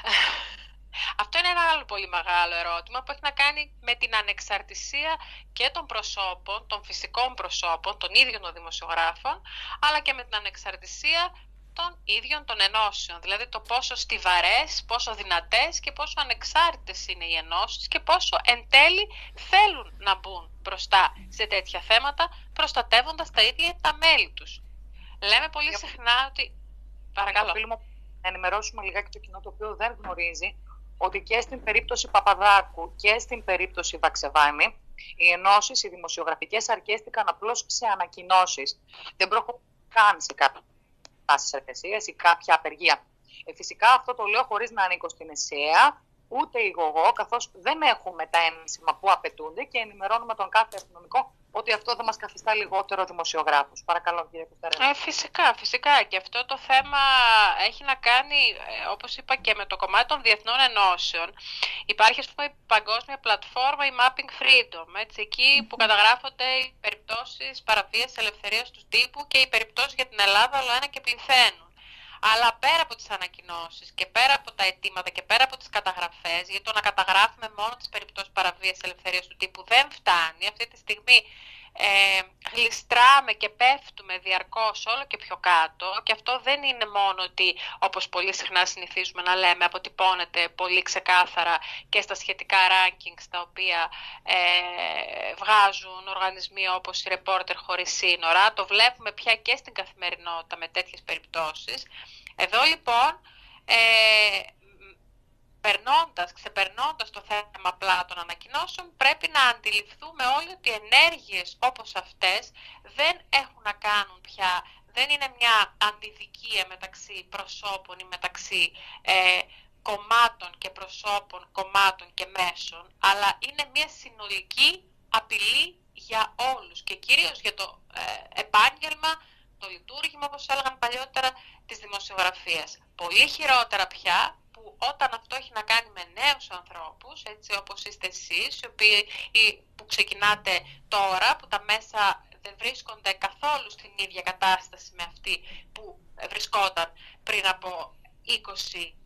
Αυτό είναι ένα άλλο πολύ μεγάλο ερώτημα που έχει να κάνει με την ανεξαρτησία και των προσώπων, των φυσικών προσώπων, των ίδιων των δημοσιογράφων, αλλά και με την ανεξαρτησία των ίδιων των ενώσεων. Δηλαδή το πόσο στιβαρές, πόσο δυνατές και πόσο ανεξάρτητες είναι οι ενώσεις και πόσο εν τέλει θέλουν να μπουν μπροστά σε τέτοια θέματα, προστατεύοντας τα ίδια τα μέλη τους. Λέμε πολύ Για... συχνά ότι... Παρακαλώ. Να ενημερώσουμε λιγάκι το κοινό το οποίο δεν γνωρίζει ότι και στην περίπτωση Παπαδάκου και στην περίπτωση Βαξεβάνη οι ενώσεις, οι δημοσιογραφικές αρκέστηκαν απλώς σε ανακοινώσεις. Δεν προχωρούν καν σε κάποια τάσεις εργασίας ή κάποια απεργία. Ε, φυσικά αυτό το λέω χωρίς να ανήκω στην ΕΣΕΑ, ούτε εγώ, καθώς δεν έχουμε τα ένσημα που απαιτούνται και ενημερώνουμε τον κάθε αστυνομικό ότι αυτό δεν μας καθιστά λιγότερο δημοσιογράφους. Παρακαλώ, κύριε Κουσταρέλα. Ε, φυσικά, φυσικά. Και αυτό το θέμα έχει να κάνει, ε, όπως είπα, και με το κομμάτι των διεθνών ενώσεων. Υπάρχει, ας πούμε, η παγκόσμια πλατφόρμα, η Mapping Freedom, έτσι, εκεί που καταγράφονται οι περιπτώσεις παραβίασης ελευθερίας του τύπου και οι περιπτώσεις για την Ελλάδα όλο ένα και πληθαίνουν. Αλλά πέρα από τις ανακοινώσεις και πέρα από τα αιτήματα και πέρα από τις καταγραφές, γιατί το να καταγράφουμε μόνο τις περιπτώσεις παραβίασης ελευθερίας του τύπου δεν φτάνει. Αυτή τη στιγμή ε, γλιστράμε και πέφτουμε διαρκώς όλο και πιο κάτω και αυτό δεν είναι μόνο ότι, όπως πολύ συχνά συνηθίζουμε να λέμε, αποτυπώνεται πολύ ξεκάθαρα και στα σχετικά rankings τα οποία ε, βγάζουν οργανισμοί όπως οι Reporter χωρίς σύνορα. Το βλέπουμε πια και στην καθημερινότητα με τέτοιες περιπτώσεις. Εδώ λοιπόν, ε, περνώντας, ξεπερνώντας το θέμα απλά των ανακοινώσεων, πρέπει να αντιληφθούμε όλοι ότι ενέργειες όπως αυτές δεν έχουν να κάνουν πια, δεν είναι μια αντιδικία μεταξύ προσώπων ή μεταξύ ε, κομμάτων και προσώπων, κομμάτων και μέσων, αλλά είναι μια συνολική απειλή για όλους και κυρίως για το ε, επάγγελμα, το λειτουργήμα, όπως έλεγαν παλιότερα, της δημοσιογραφίας. Πολύ χειρότερα πια που όταν αυτό έχει να κάνει με νέους ανθρώπους, έτσι όπως είστε εσείς, οι οποίοι, που ξεκινάτε τώρα, που τα μέσα δεν βρίσκονται καθόλου στην ίδια κατάσταση με αυτή που βρισκόταν πριν από είκοσι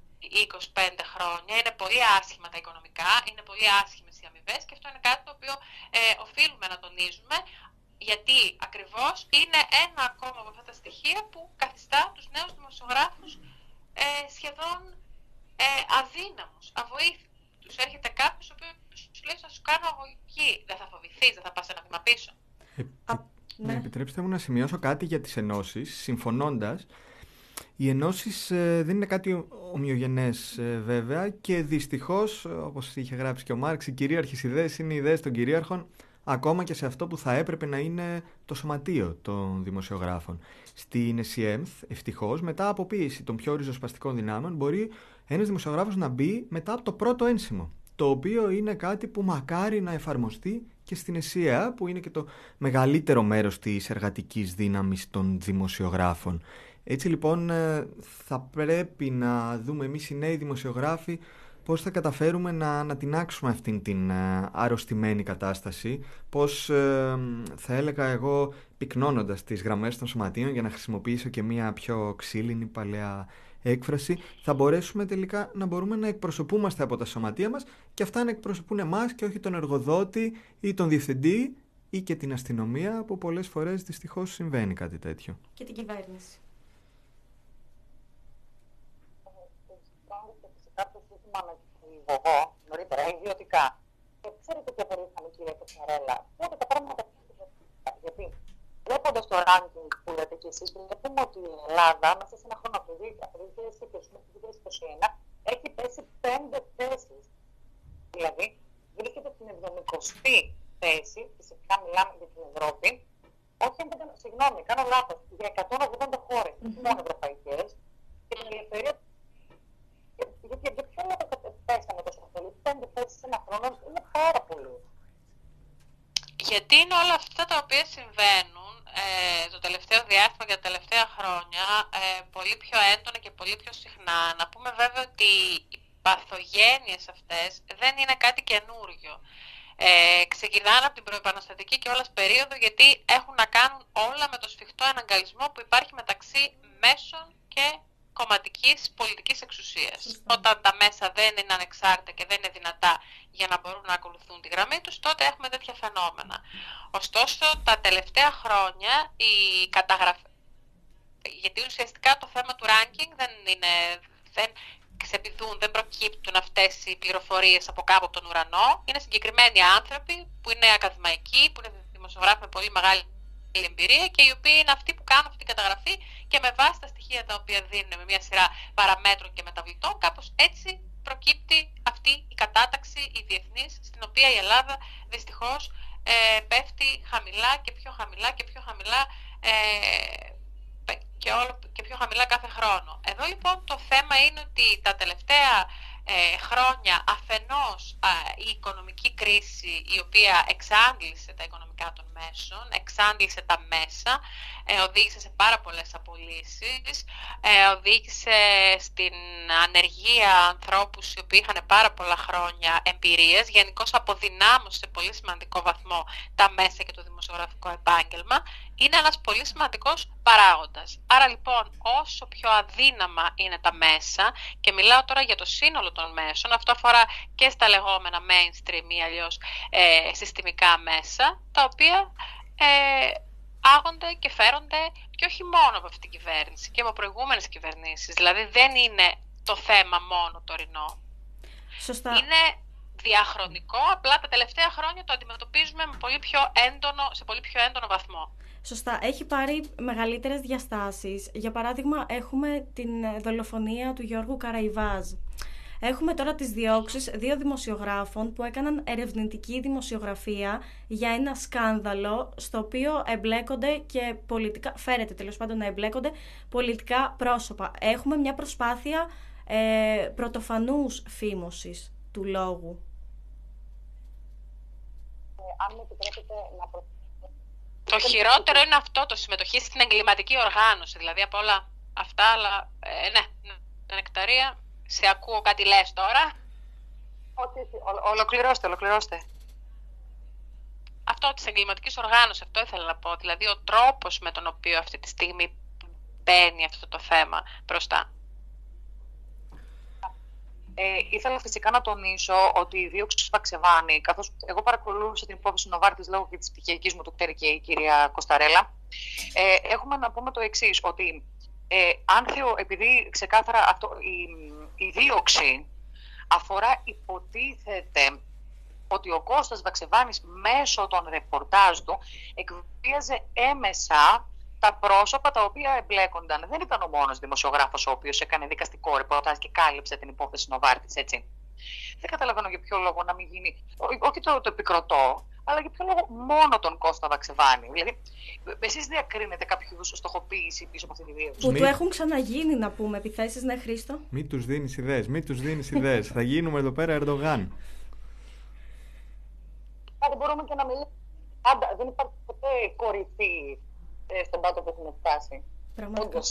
ή είκοσι πέντε χρόνια. Είναι πολύ άσχημα τα οικονομικά, είναι πολύ άσχημες οι αμοιβές και αυτό είναι κάτι το οποίο ε, οφείλουμε να τονίζουμε, γιατί ακριβώς είναι ένα ακόμα από αυτά τα στοιχεία που καθιστά τους νέους δημοσιογράφους ε, σχεδόν ε, αδύναμους, αβοήθητους. Έρχεται κάποιος ο οποίος σου λέει θα σου κάνω αγωγή, δεν θα φοβηθείς, δεν θα πας ένα βήμα πίσω. Ε, Α, ναι. Επιτρέψτε μου να σημειώσω κάτι για τις ενώσεις, συμφωνώντας. Οι ενώσεις ε, δεν είναι κάτι ομοιογενές ε, βέβαια και δυστυχώς, όπως είχε γράψει και ο Μάρξ, οι κυρίαρχες ιδέες είναι οι ιδέες των κυρίαρχων, ακόμα και σε αυτό που θα έπρεπε να είναι το σωματείο των δημοσιογράφων. Στην ΕΣΥΕΜΘ, ευτυχώς, μετά από πίεση των πιο ριζοσπαστικών δυνάμεων, μπορεί ένας δημοσιογράφος να μπει μετά από το πρώτο ένσημο, το οποίο είναι κάτι που μακάρι να εφαρμοστεί και στην ΕΣΥΑ, που είναι και το μεγαλύτερο μέρος της εργατικής δύναμης των δημοσιογράφων. Έτσι λοιπόν θα πρέπει να δούμε εμείς οι νέοι δημοσιογράφοι πώς θα καταφέρουμε να ανατινάξουμε αυτήν την αρρωστημένη κατάσταση, πώς θα έλεγα εγώ, πυκνώνοντας τις γραμμές των σωματείων, για να χρησιμοποιήσω και μια πιο ξύλινη παλαιά έκφραση, θα μπορέσουμε τελικά να μπορούμε να εκπροσωπούμαστε από τα σωματεία μας και αυτά να εκπροσωπούν εμάς και όχι τον εργοδότη ή τον διευθυντή ή και την αστυνομία, που πολλές φορές δυστυχώς συμβαίνει κάτι τέτοιο. Και την κυβέρνηση. Εγώ νωρίτερα, ιδιωτικά. Και ξέρετε ποια περίφανη, κύριε Κουσταρέλα, ότι τα πράγματα είναι. Γιατί βλέποντας το ranking που λέτε και εσείς, βλέπουμε ότι η Ελλάδα μέσα σε ένα χρόνο από το δύο χιλιάδες είκοσι μέχρι το δύο χιλιάδες είκοσι ένα έχει πέσει πέντε θέσεις. Δηλαδή βρίσκεται στην εβδομηκοστή θέση, φυσικά μιλάμε για την Ευρώπη, όχι, συγγνώμη, κάνω λάθος, για εκατόν ογδόντα χώρες, mm-hmm. μόνο ευρωπαϊκές, και την ελευθερία. Γιατί για ποιο λόγο πέσαμε τόσο πολύ, πέντε θέσεις σε ένα χρόνο είναι πάρα πολύ. Γιατί είναι όλα αυτά τα οποία συμβαίνουν ε, το τελευταίο διάστημα και τα τελευταία χρόνια ε, πολύ πιο έντονα και πολύ πιο συχνά. Να πούμε βέβαια ότι οι παθογένειες αυτές δεν είναι κάτι καινούριο. Ε, ξεκινάνε από την προεπαναστατική και όλας περίοδο, γιατί έχουν να κάνουν όλα με το σφιχτό αναγκαλισμό που υπάρχει μεταξύ μέσων και κομματικής πολιτικής εξουσίας. Όταν τα μέσα δεν είναι ανεξάρτητα και δεν είναι δυνατά για να μπορούν να ακολουθούν τη γραμμή τους, τότε έχουμε τέτοια φαινόμενα. Ωστόσο, τα τελευταία χρόνια η καταγραφή, γιατί ουσιαστικά το θέμα του ranking δεν είναι, δεν ξεπηδούν, δεν προκύπτουν αυτές οι πληροφορίες από κάπου από τον ουρανό. Είναι συγκεκριμένοι άνθρωποι που είναι ακαδημαϊκοί, που είναι δημοσιογράφοι με πολύ μεγάλη εμπειρία και οι οποίοι είναι αυτοί που κάνουν αυτή την καταγραφή και με βάση τα στοιχεία τα οποία δίνουν με μια σειρά παραμέτρων και μεταβλητών, κάπως έτσι προκύπτει αυτή η κατάταξη, η διεθνής, στην οποία η Ελλάδα δυστυχώς ε, πέφτει χαμηλά και πιο χαμηλά και πιο χαμηλά ε, και, όλο, και πιο χαμηλά κάθε χρόνο. Εδώ λοιπόν το θέμα είναι ότι τα τελευταία ε, χρόνια αφενός α, η οικονομική κρίση, η οποία εξάντλησε τα οικονομικά των μέσων, εξάντλησε τα μέσα, ε, οδήγησε σε πάρα πολλές απολύσεις, ε, οδήγησε στην ανεργία ανθρώπους οι οποίοι είχαν πάρα πολλά χρόνια εμπειρίες, γενικώς αποδυνάμωσε σε πολύ σημαντικό βαθμό τα μέσα και το δημοσιογραφικό επάγγελμα. Είναι ένας πολύ σημαντικός παράγοντας. Άρα λοιπόν όσο πιο αδύναμα είναι τα μέσα, και μιλάω τώρα για το σύνολο των μέσων, αυτό αφορά και στα λεγόμενα mainstream ή αλλιώς ε, συστημικά μέσα, τα οποία ε, άγονται και φέρονται και όχι μόνο από αυτή την κυβέρνηση και από προηγούμενες κυβερνήσεις. Δηλαδή δεν είναι το θέμα μόνο τωρινό. Σωστά. Είναι διαχρονικό, απλά τα τελευταία χρόνια το αντιμετωπίζουμε με πολύ πιο έντονο, σε πολύ πιο έντονο βαθμό. Σωστά. Έχει πάρει μεγαλύτερες διαστάσεις. Για παράδειγμα, έχουμε την δολοφονία του Γιώργου Καραϊβάζ. Έχουμε τώρα τις διώξεις δύο δημοσιογράφων που έκαναν ερευνητική δημοσιογραφία για ένα σκάνδαλο στο οποίο εμπλέκονται και πολιτικά, φέρεται τέλος πάντων να εμπλέκονται πολιτικά πρόσωπα. Έχουμε μια προσπάθεια ε, πρωτοφανούς φήμωσης του λόγου. Ε, αν μου επιτρέπετε να προ... Το χειρότερο είναι αυτό, το συμμετοχή στην εγκληματική οργάνωση, δηλαδή από όλα αυτά, αλλά ε, ναι, ναι, Νεκταρία, σε ακούω, κάτι λες τώρα. Όχι, όχι, ο, ολοκληρώστε, ολοκληρώστε. Αυτό της εγκληματικής οργάνωσης, αυτό ήθελα να πω, δηλαδή ο τρόπος με τον οποίο αυτή τη στιγμή μπαίνει αυτό το θέμα μπροστά. Ε, ήθελα φυσικά να τονίσω ότι η δίωξη του Βαξεβάνη, καθώς εγώ παρακολούθησα την υπόθεση Νοβάρτης λόγω και της πτυχιακής μου, το ξέρει και η κυρία Κωνσταρέλα, ε, έχουμε να πούμε το εξής, ότι ε, αν θεω, επειδή ξεκάθαρα αυτό, η, η δίωξη αφορά, υποτίθεται ότι ο Κώστας Βαξεβάνης μέσω των ρεπορτάζ του εκβίαζε έμεσα τα πρόσωπα τα οποία εμπλέκονταν. Δεν ήταν ο μόνος δημοσιογράφος ο οποίος έκανε δικαστικό ρεπορτάζ και κάλυψε την υπόθεση Νοβάρτης, έτσι. Δεν καταλαβαίνω για ποιο λόγο να μην γίνει, όχι το, το επικροτώ, αλλά για ποιο λόγο μόνο τον Κώστα Βαξεβάνη. Δηλαδή, εσείς διακρίνετε κάποιο είδους στοχοποίηση πίσω από αυτή τη δίωξη? Που μη... του έχουν ξαναγίνει, να πούμε, επιθέσεις, ναι, Χρήστο. Μην τους δίνεις ιδέες, μην τους δίνεις ιδέες. Θα γίνουμε εδώ πέρα Ερντογάν. Δεν μπορούμε και να μιλήσουμε. Άντα, δεν υπάρχει ποτέ κορυφή στον πάτο που έχουμε φτάσει. Πραγματικά.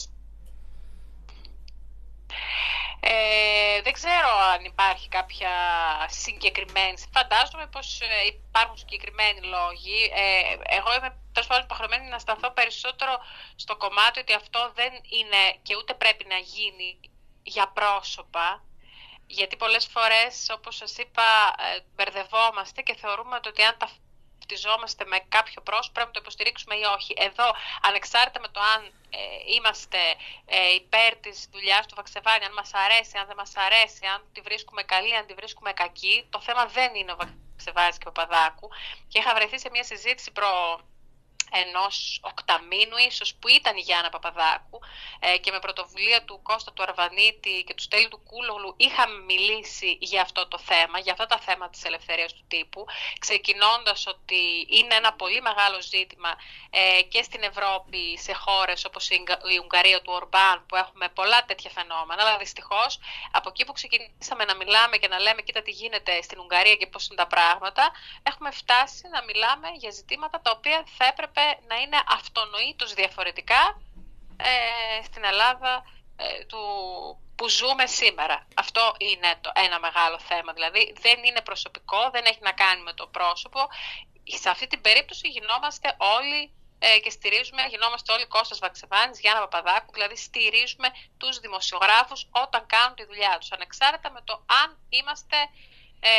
Ε, δεν ξέρω αν υπάρχει κάποια συγκεκριμένη. Φαντάζομαι πως ε, υπάρχουν συγκεκριμένοι λόγοι. Ε, εγώ είμαι τέλος πάντων υποχρεωμένη να σταθώ περισσότερο στο κομμάτι ότι αυτό δεν είναι και ούτε πρέπει να γίνει για πρόσωπα. Γιατί πολλές φορές, όπως σας είπα, ε, μπερδευόμαστε και θεωρούμε ότι αν τα ταυτιζόμαστε με κάποιο πρόσωπο πρέπει να το υποστηρίξουμε ή όχι. Εδώ, ανεξάρτητα με το αν ε, είμαστε ε, υπέρ της δουλειάς του Βαξεβάνη, αν μας αρέσει, αν δεν μας αρέσει, αν τη βρίσκουμε καλή, αν τη βρίσκουμε κακή, το θέμα δεν είναι ο Βαξεβάνης και ο Παπαδάκου. Και είχα βρεθεί σε μια συζήτηση προ ενός οκταμήνου ίσως που ήταν η Γιάννα Παπαδάκου ε, και με πρωτοβουλία του Κώστα του Αρβανίτη και του Στέλιου του Κούλογλου είχαμε μιλήσει για αυτό το θέμα, για αυτά τα θέματα της ελευθερίας του τύπου, ξεκινώντας ότι είναι ένα πολύ μεγάλο ζήτημα ε, και στην Ευρώπη, σε χώρες όπως η, η Ουγγαρία του Ορμπάν, που έχουμε πολλά τέτοια φαινόμενα, αλλά δυστυχώς από εκεί που ξεκινήσαμε να μιλάμε και να λέμε κοίτα τι γίνεται στην Ουγγαρία και πώς είναι τα πράγματα, έχουμε φτάσει να μιλάμε για ζητήματα τα οποία θα έπρεπε να είναι αυτονοήτως διαφορετικά ε, στην Ελλάδα ε, του, που ζούμε σήμερα. Αυτό είναι το ένα μεγάλο θέμα. Δηλαδή δεν είναι προσωπικό, δεν έχει να κάνει με το πρόσωπο. Σε αυτή την περίπτωση γινόμαστε όλοι ε, και στηρίζουμε, γινόμαστε όλοι Κώστας Βαξεβάνης, Γιάννα Παπαδάκου, δηλαδή στηρίζουμε τους δημοσιογράφους όταν κάνουν τη δουλειά τους, ανεξάρτητα με το αν είμαστε, ε,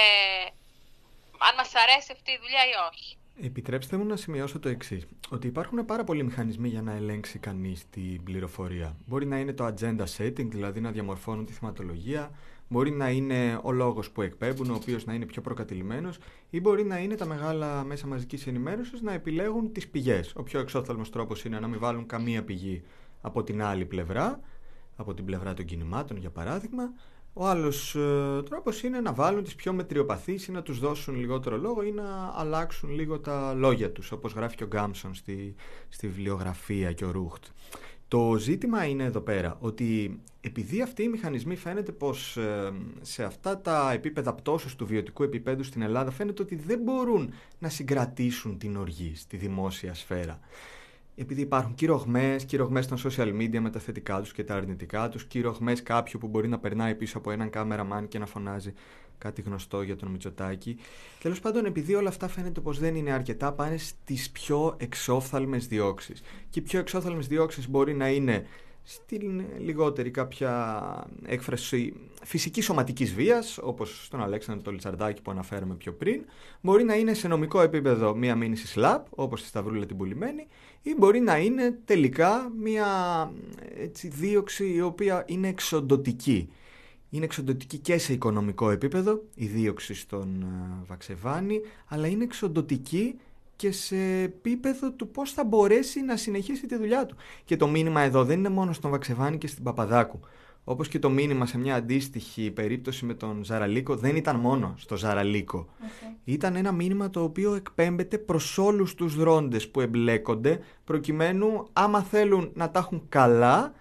αν μας αρέσει αυτή η δουλειά ή όχι. Επιτρέψτε μου να σημειώσω το εξής, ότι υπάρχουν πάρα πολλοί μηχανισμοί για να ελέγξει κανείς την πληροφορία. Μπορεί να είναι το agenda setting, δηλαδή να διαμορφώνουν τη θεματολογία, μπορεί να είναι ο λόγος που εκπέμπουν, ο οποίος να είναι πιο προκατηλημένος, ή μπορεί να είναι τα μεγάλα μέσα μαζικής ενημέρωσης να επιλέγουν τις πηγές. Ο πιο εξόφθαλμος τρόπος είναι να μην βάλουν καμία πηγή από την άλλη πλευρά, από την πλευρά των κινημάτων για παράδειγμα. Ο άλλος ε, τρόπος είναι να βάλουν τις πιο μετριοπαθείς ή να τους δώσουν λιγότερο λόγο ή να αλλάξουν λίγο τα λόγια τους, όπως γράφει και ο Γκάμψον στη, στη βιβλιογραφία και ο Ρούχτ. Το ζήτημα είναι εδώ πέρα ότι επειδή αυτοί οι μηχανισμοί φαίνεται πως ε, σε αυτά τα επίπεδα πτώσεως του βιωτικού επίπεδου στην Ελλάδα φαίνεται ότι δεν μπορούν να συγκρατήσουν την οργή στη δημόσια σφαίρα. Επειδή υπάρχουν κυροχμές, κυροχμές των social media με τα θετικά τους και τα αρνητικά τους, κυροχμές κάποιου που μπορεί να περνάει πίσω από έναν κάμεραμαν και να φωνάζει κάτι γνωστό για τον Μητσοτάκη. Τέλος πάντων, επειδή όλα αυτά φαίνεται πως δεν είναι αρκετά, πάνε στις πιο εξόφθαλμες διώξεις. Και οι πιο εξόφθαλμες διώξεις μπορεί να είναι στην λιγότερη κάποια έκφραση φυσικής σωματικής βίας, όπως στον Αλέξανδρο το Λιτσαρδάκη που αναφέραμε πιο πριν, μπορεί να είναι σε νομικό επίπεδο μία μήνυση σλαπ, όπως στη Σταυρούλα την Πουλημένη, ή μπορεί να είναι τελικά μία έτσι, δίωξη η οποία είναι εξοντωτική. Είναι εξοντωτική και σε οικονομικό επίπεδο, η δίωξη στον uh, Βαξεβάνη, αλλά είναι εξοντωτική και σε επίπεδο του πώς θα μπορέσει να συνεχίσει τη δουλειά του. Και το μήνυμα εδώ δεν είναι μόνο στον Βαξεβάνη και στην Παπαδάκου. Όπως και το μήνυμα σε μια αντίστοιχη περίπτωση με τον Ζαραλίκο δεν ήταν μόνο στο Ζαραλίκο. Okay. Ήταν ένα μήνυμα το οποίο εκπέμπεται προς όλους τους δρόντες που εμπλέκονται, προκειμένου άμα θέλουν να τα έχουν καλά,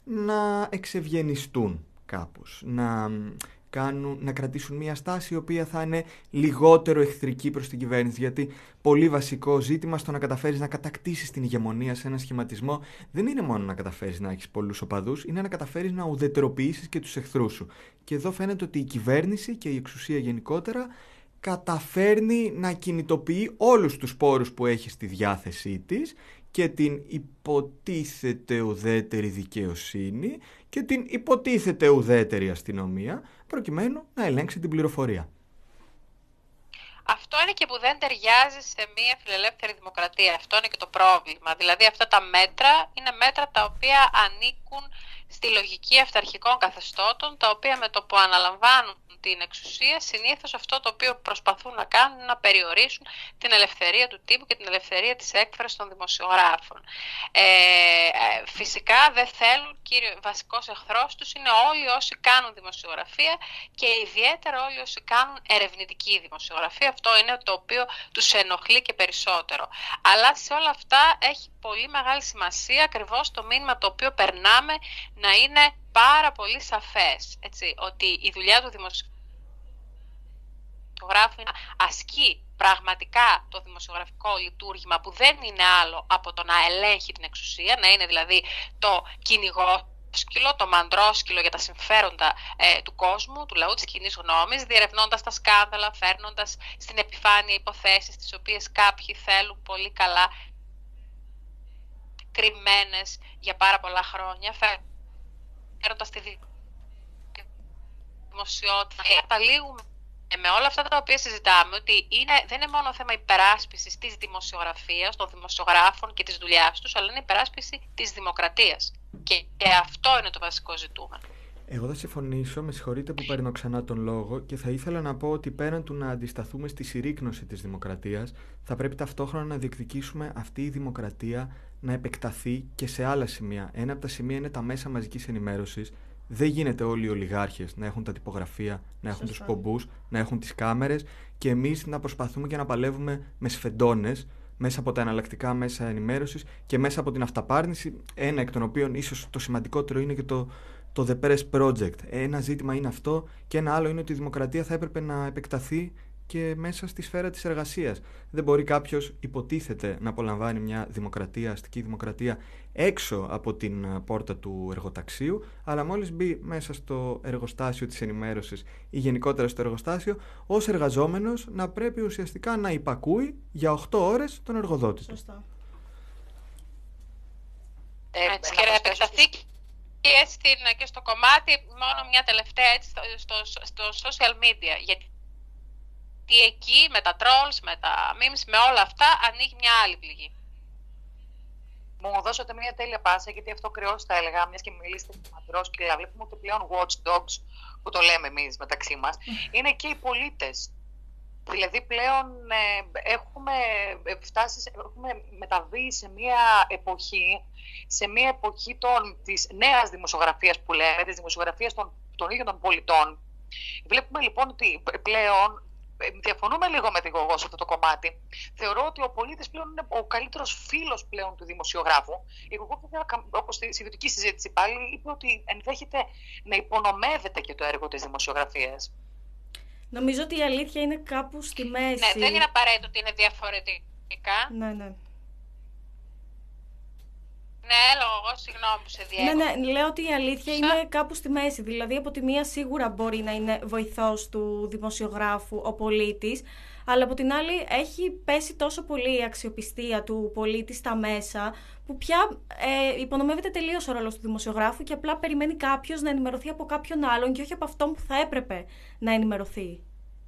να εξευγενιστούν κάπως. Να... Κάνουν, να κρατήσουν μια στάση η οποία θα είναι λιγότερο εχθρική προς την κυβέρνηση. Γιατί πολύ βασικό ζήτημα στο να καταφέρεις να κατακτήσεις την ηγεμονία σε ένα σχηματισμό δεν είναι μόνο να καταφέρεις να έχεις πολλούς οπαδούς, είναι να καταφέρεις να ουδετεροποιήσεις και τους εχθρούς σου. Και εδώ φαίνεται ότι η κυβέρνηση και η εξουσία γενικότερα καταφέρνει να κινητοποιεί όλους τους πόρους που έχει στη διάθεσή της και την υποτίθεται ουδέτερη δικαιοσύνη και την υποτίθεται ουδέτερη αστυνομία, προκειμένου να ελέγξει την πληροφορία. Αυτό είναι και που δεν ταιριάζει σε μια φιλελεύθερη δημοκρατία. Αυτό είναι και το πρόβλημα. Δηλαδή αυτά τα μέτρα είναι μέτρα τα οποία ανήκουν στη λογική αυταρχικών καθεστώτων, τα οποία με το που αναλαμβάνουν την εξουσία, συνήθως αυτό το οποίο προσπαθούν να κάνουν είναι να περιορίσουν την ελευθερία του τύπου και την ελευθερία της έκφρασης των δημοσιογράφων. Ε, φυσικά δεν θέλουν, κύριο βασικός εχθρός τους είναι όλοι όσοι κάνουν δημοσιογραφία και ιδιαίτερα όλοι όσοι κάνουν ερευνητική δημοσιογραφία. Αυτό είναι το οποίο τους ενοχλεί και περισσότερο. Αλλά σε όλα αυτά έχει πολύ μεγάλη σημασία ακριβώς το μήνυμα το οποίο περνάμε να είναι πάρα πολύ σαφές. Έτσι, ότι η δουλειά του δημοσιογράφου είναι ασκεί πραγματικά το δημοσιογραφικό λειτουργήμα που δεν είναι άλλο από το να ελέγχει την εξουσία, να είναι δηλαδή το κυνηγόσκυλο, το μαντρόσκυλο για τα συμφέροντα ε, του κόσμου, του λαού, της κοινής γνώμης, διερευνώντας τα σκάνδαλα, φέρνοντας στην επιφάνεια υποθέσεις τις οποίες κάποιοι θέλουν πολύ καλά κρυμμένες για πάρα πολλά χρόνια, φέρνοντας τη δημοσιότητα. Καταλήγουμε με όλα αυτά τα οποία συζητάμε ότι είναι, δεν είναι μόνο θέμα υπεράσπισης της δημοσιογραφίας, των δημοσιογράφων και της δουλειάς τους, αλλά είναι υπεράσπιση της δημοκρατίας. Και, και αυτό είναι το βασικό ζητούμενο. Εγώ θα συμφωνήσω, με συγχωρείτε που παίρνω ξανά τον λόγο και θα ήθελα να πω ότι πέραν του να αντισταθούμε στη συρρίκνωση της δημοκρατίας, θα πρέπει ταυτόχρονα να διεκδικήσουμε αυτή η δημοκρατία να επεκταθεί και σε άλλα σημεία. Ένα από τα σημεία είναι τα μέσα μαζικής ενημέρωσης. Δεν γίνεται όλοι οι ολιγάρχες να έχουν τα τυπογραφεία, να έχουν τους πομπούς, να έχουν τις κάμερες και εμείς να προσπαθούμε και να παλεύουμε με σφεντώνες μέσα από τα εναλλακτικά μέσα ενημέρωσης και μέσα από την αυταπάρνηση, ένα εκ των οποίων ίσως το σημαντικότερο είναι και το, το The Press Project. Ένα ζήτημα είναι αυτό και ένα άλλο είναι ότι η δημοκρατία θα έπρεπε να επεκταθεί και μέσα στη σφαίρα της εργασίας. Δεν μπορεί κάποιος υποτίθεται να απολαμβάνει μια δημοκρατία, αστική δημοκρατία, έξω από την πόρτα του εργοταξίου, αλλά μόλις μπει μέσα στο εργοστάσιο της ενημέρωσης ή γενικότερα στο εργοστάσιο, ως εργαζόμενος να πρέπει ουσιαστικά να υπακούει για οκτώ ώρες τον εργοδότη του. Σωστά. Έτσι, και να επεκταθεί και, στην, και στο κομμάτι, μόνο μια τελευταία, έτσι, στο, στο, στο social media. Γιατί εκεί με τα trolls, με τα memes, με όλα αυτά ανοίγει μια άλλη πληγή. Μου δώσατε μια τέλεια πάσα, γιατί αυτό κρυώς θα έλεγα, μιας και μιλήσετε με μαντρόσκυλα. Βλέπουμε ότι πλέον watchdogs, που το λέμε εμείς μεταξύ μας, είναι και οι πολίτες. Δηλαδή πλέον ε, έχουμε φτάσει, έχουμε μεταβεί σε μια εποχή, σε μια εποχή των, της νέας δημοσιογραφίας που λέμε, της δημοσιογραφίας των, των ίδιων των πολιτών. Βλέπουμε λοιπόν ότι πλέον, διαφωνούμε λίγο με την Γογό σε αυτό το κομμάτι, θεωρώ ότι ο πολίτης πλέον είναι ο καλύτερος φίλος πλέον του δημοσιογράφου. Η Γογό, όπως στη ιδιωτική συζήτηση πάλι, είπε ότι ενδέχεται να υπονομεύεται και το έργο της δημοσιογραφίας. Νομίζω ότι η αλήθεια είναι κάπου στη μέση. Ναι, δεν είναι απαραίτητο ότι είναι διαφορετικά. Ναι, ναι. Ναι, έλεγα εγώ, συγγνώμη που σε διέκοψα. Ναι, ναι, λέω ότι η αλήθεια είναι κάπου στη μέση. Δηλαδή, από τη μία σίγουρα μπορεί να είναι βοηθός του δημοσιογράφου ο πολίτης, αλλά από την άλλη έχει πέσει τόσο πολύ η αξιοπιστία του πολίτη στα μέσα, που πια ε, υπονομεύεται τελείως ο ρόλος του δημοσιογράφου και απλά περιμένει κάποιος να ενημερωθεί από κάποιον άλλον και όχι από αυτόν που θα έπρεπε να ενημερωθεί.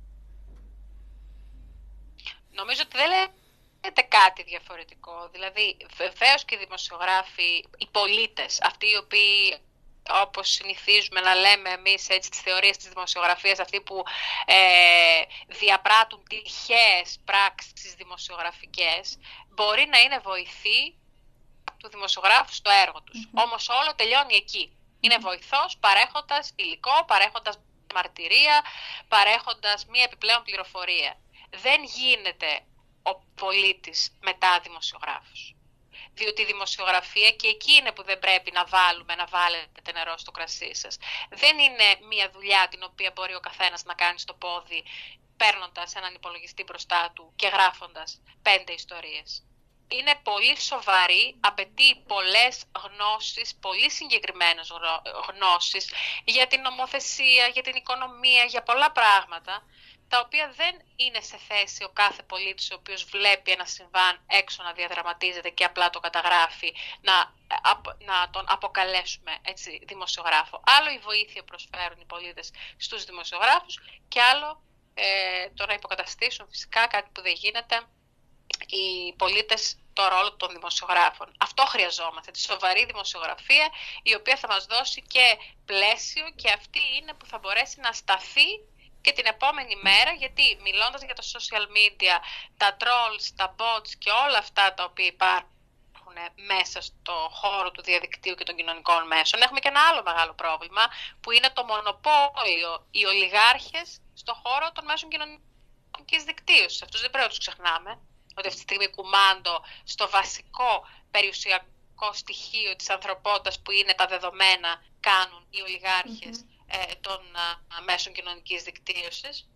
Νομίζω ότι δεν λέτε κάτι διαφορετικό. Δηλαδή, βεβαίως και οι δημοσιογράφοι, οι πολίτες, αυτοί οι οποίοι, όπως συνηθίζουμε να λέμε εμείς, έτσι, τις θεωρίες της δημοσιογραφίας, αυτοί που ε, διαπράττουν τυχαίες πράξεις δημοσιογραφικές, μπορεί να είναι βοηθοί του δημοσιογράφου στο έργο τους. Mm-hmm. Όμως όλο τελειώνει εκεί. Είναι βοηθός παρέχοντας υλικό, παρέχοντας μαρτυρία, παρέχοντας μία επιπλέον πληροφορία. Δεν γίνεται ο πολίτης μετά δημοσιογράφος. Διότι η δημοσιογραφία, και εκεί είναι που δεν πρέπει να βάλουμε, να βάλετε νερό στο κρασί σας. Δεν είναι μία δουλειά την οποία μπορεί ο καθένας να κάνει στο πόδι, παίρνοντας έναν υπολογιστή μπροστά του και γράφοντας πέντε ιστορίες. Είναι πολύ σοβαρή, απαιτεί πολλές γνώσεις, πολύ συγκεκριμένες γνώσεις για την νομοθεσία, για την οικονομία, για πολλά πράγματα, τα οποία δεν είναι σε θέση ο κάθε πολίτης ο οποίος βλέπει ένα συμβάν έξω να διαδραματίζεται και απλά το καταγράφει, να, να τον αποκαλέσουμε έτσι δημοσιογράφο. Άλλο η βοήθεια προσφέρουν οι πολίτες στους δημοσιογράφους και άλλο ε, το να υποκαταστήσουν φυσικά, κάτι που δεν γίνεται, οι πολίτες το ρόλο των δημοσιογράφων. Αυτό χρειαζόμαστε, τη σοβαρή δημοσιογραφία, η οποία θα μας δώσει και πλαίσιο, και αυτή είναι που θα μπορέσει να σταθεί και την επόμενη μέρα, γιατί μιλώντας για το social media, τα trolls, τα bots και όλα αυτά τα οποία υπάρχουν μέσα στο χώρο του διαδικτύου και των κοινωνικών μέσων, έχουμε και ένα άλλο μεγάλο πρόβλημα, που είναι το μονοπόλιο, οι ολιγάρχες στο χώρο των μέσων κοινωνικής δικτύωσης. Αυτούς δεν πρέπει να τους ξεχνάμε, ότι αυτή τη στιγμή κουμάντο στο βασικό περιουσιακό στοιχείο της ανθρωπότητας, που είναι τα δεδομένα, κάνουν οι ολιγάρχες mm-hmm. ε, των α, μέσων κοινωνικής δικτύωσης.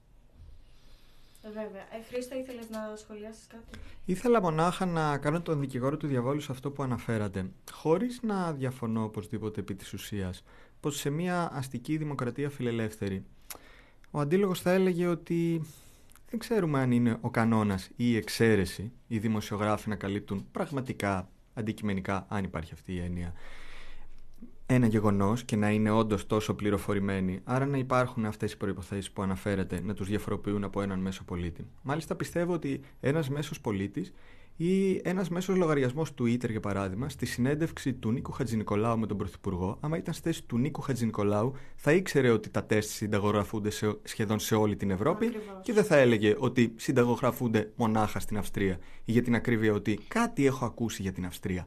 Ε, βέβαια. Ε, Χρήστο, ήθελες να σχολιάσεις κάτι? Ήθελα μονάχα να κάνω τον δικηγόρο του διαβόλου σε αυτό που αναφέρατε, χωρίς να διαφωνώ οπωσδήποτε επί της ουσίας, πως σε μια αστική δημοκρατία φιλελεύθερη ο αντίλογος θα έλεγε ότι δεν ξέρουμε αν είναι ο κανόνας ή η εξαίρεση οι δημοσιογράφοι να καλύπτουν πραγματικά, αντικειμενικά, αν υπάρχει αυτή η έννοια, ένα γεγονός και να είναι όντως τόσο πληροφορημένοι, άρα να υπάρχουν αυτές οι προϋποθέσεις που αναφέρετε, να τους διαφοροποιούν από έναν μέσο πολίτη. Μάλιστα πιστεύω ότι ένας μέσος πολίτης ή ένας μέσος λογαριασμός Twitter, για παράδειγμα, στη συνέντευξη του Νίκου Χατζηνικολάου με τον Πρωθυπουργό, άμα ήταν στη θέση του Νίκου Χατζηνικολάου, θα ήξερε ότι τα τεστ συνταγογραφούνται σε, σχεδόν σε όλη την Ευρώπη. Ακριβώς. Και δεν θα έλεγε ότι συνταγογραφούνται μονάχα στην Αυστρία, ή για την ακρίβεια ότι κάτι έχω ακούσει για την Αυστρία.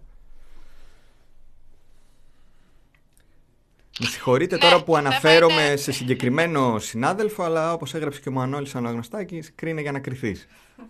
Με συγχωρείτε τώρα που αναφέρομαι σε συγκεκριμένο συνάδελφο, αλλά όπως έγραψε και ο Μανώλης Αναγνωστάκης, κρίνε για να κρυθείς.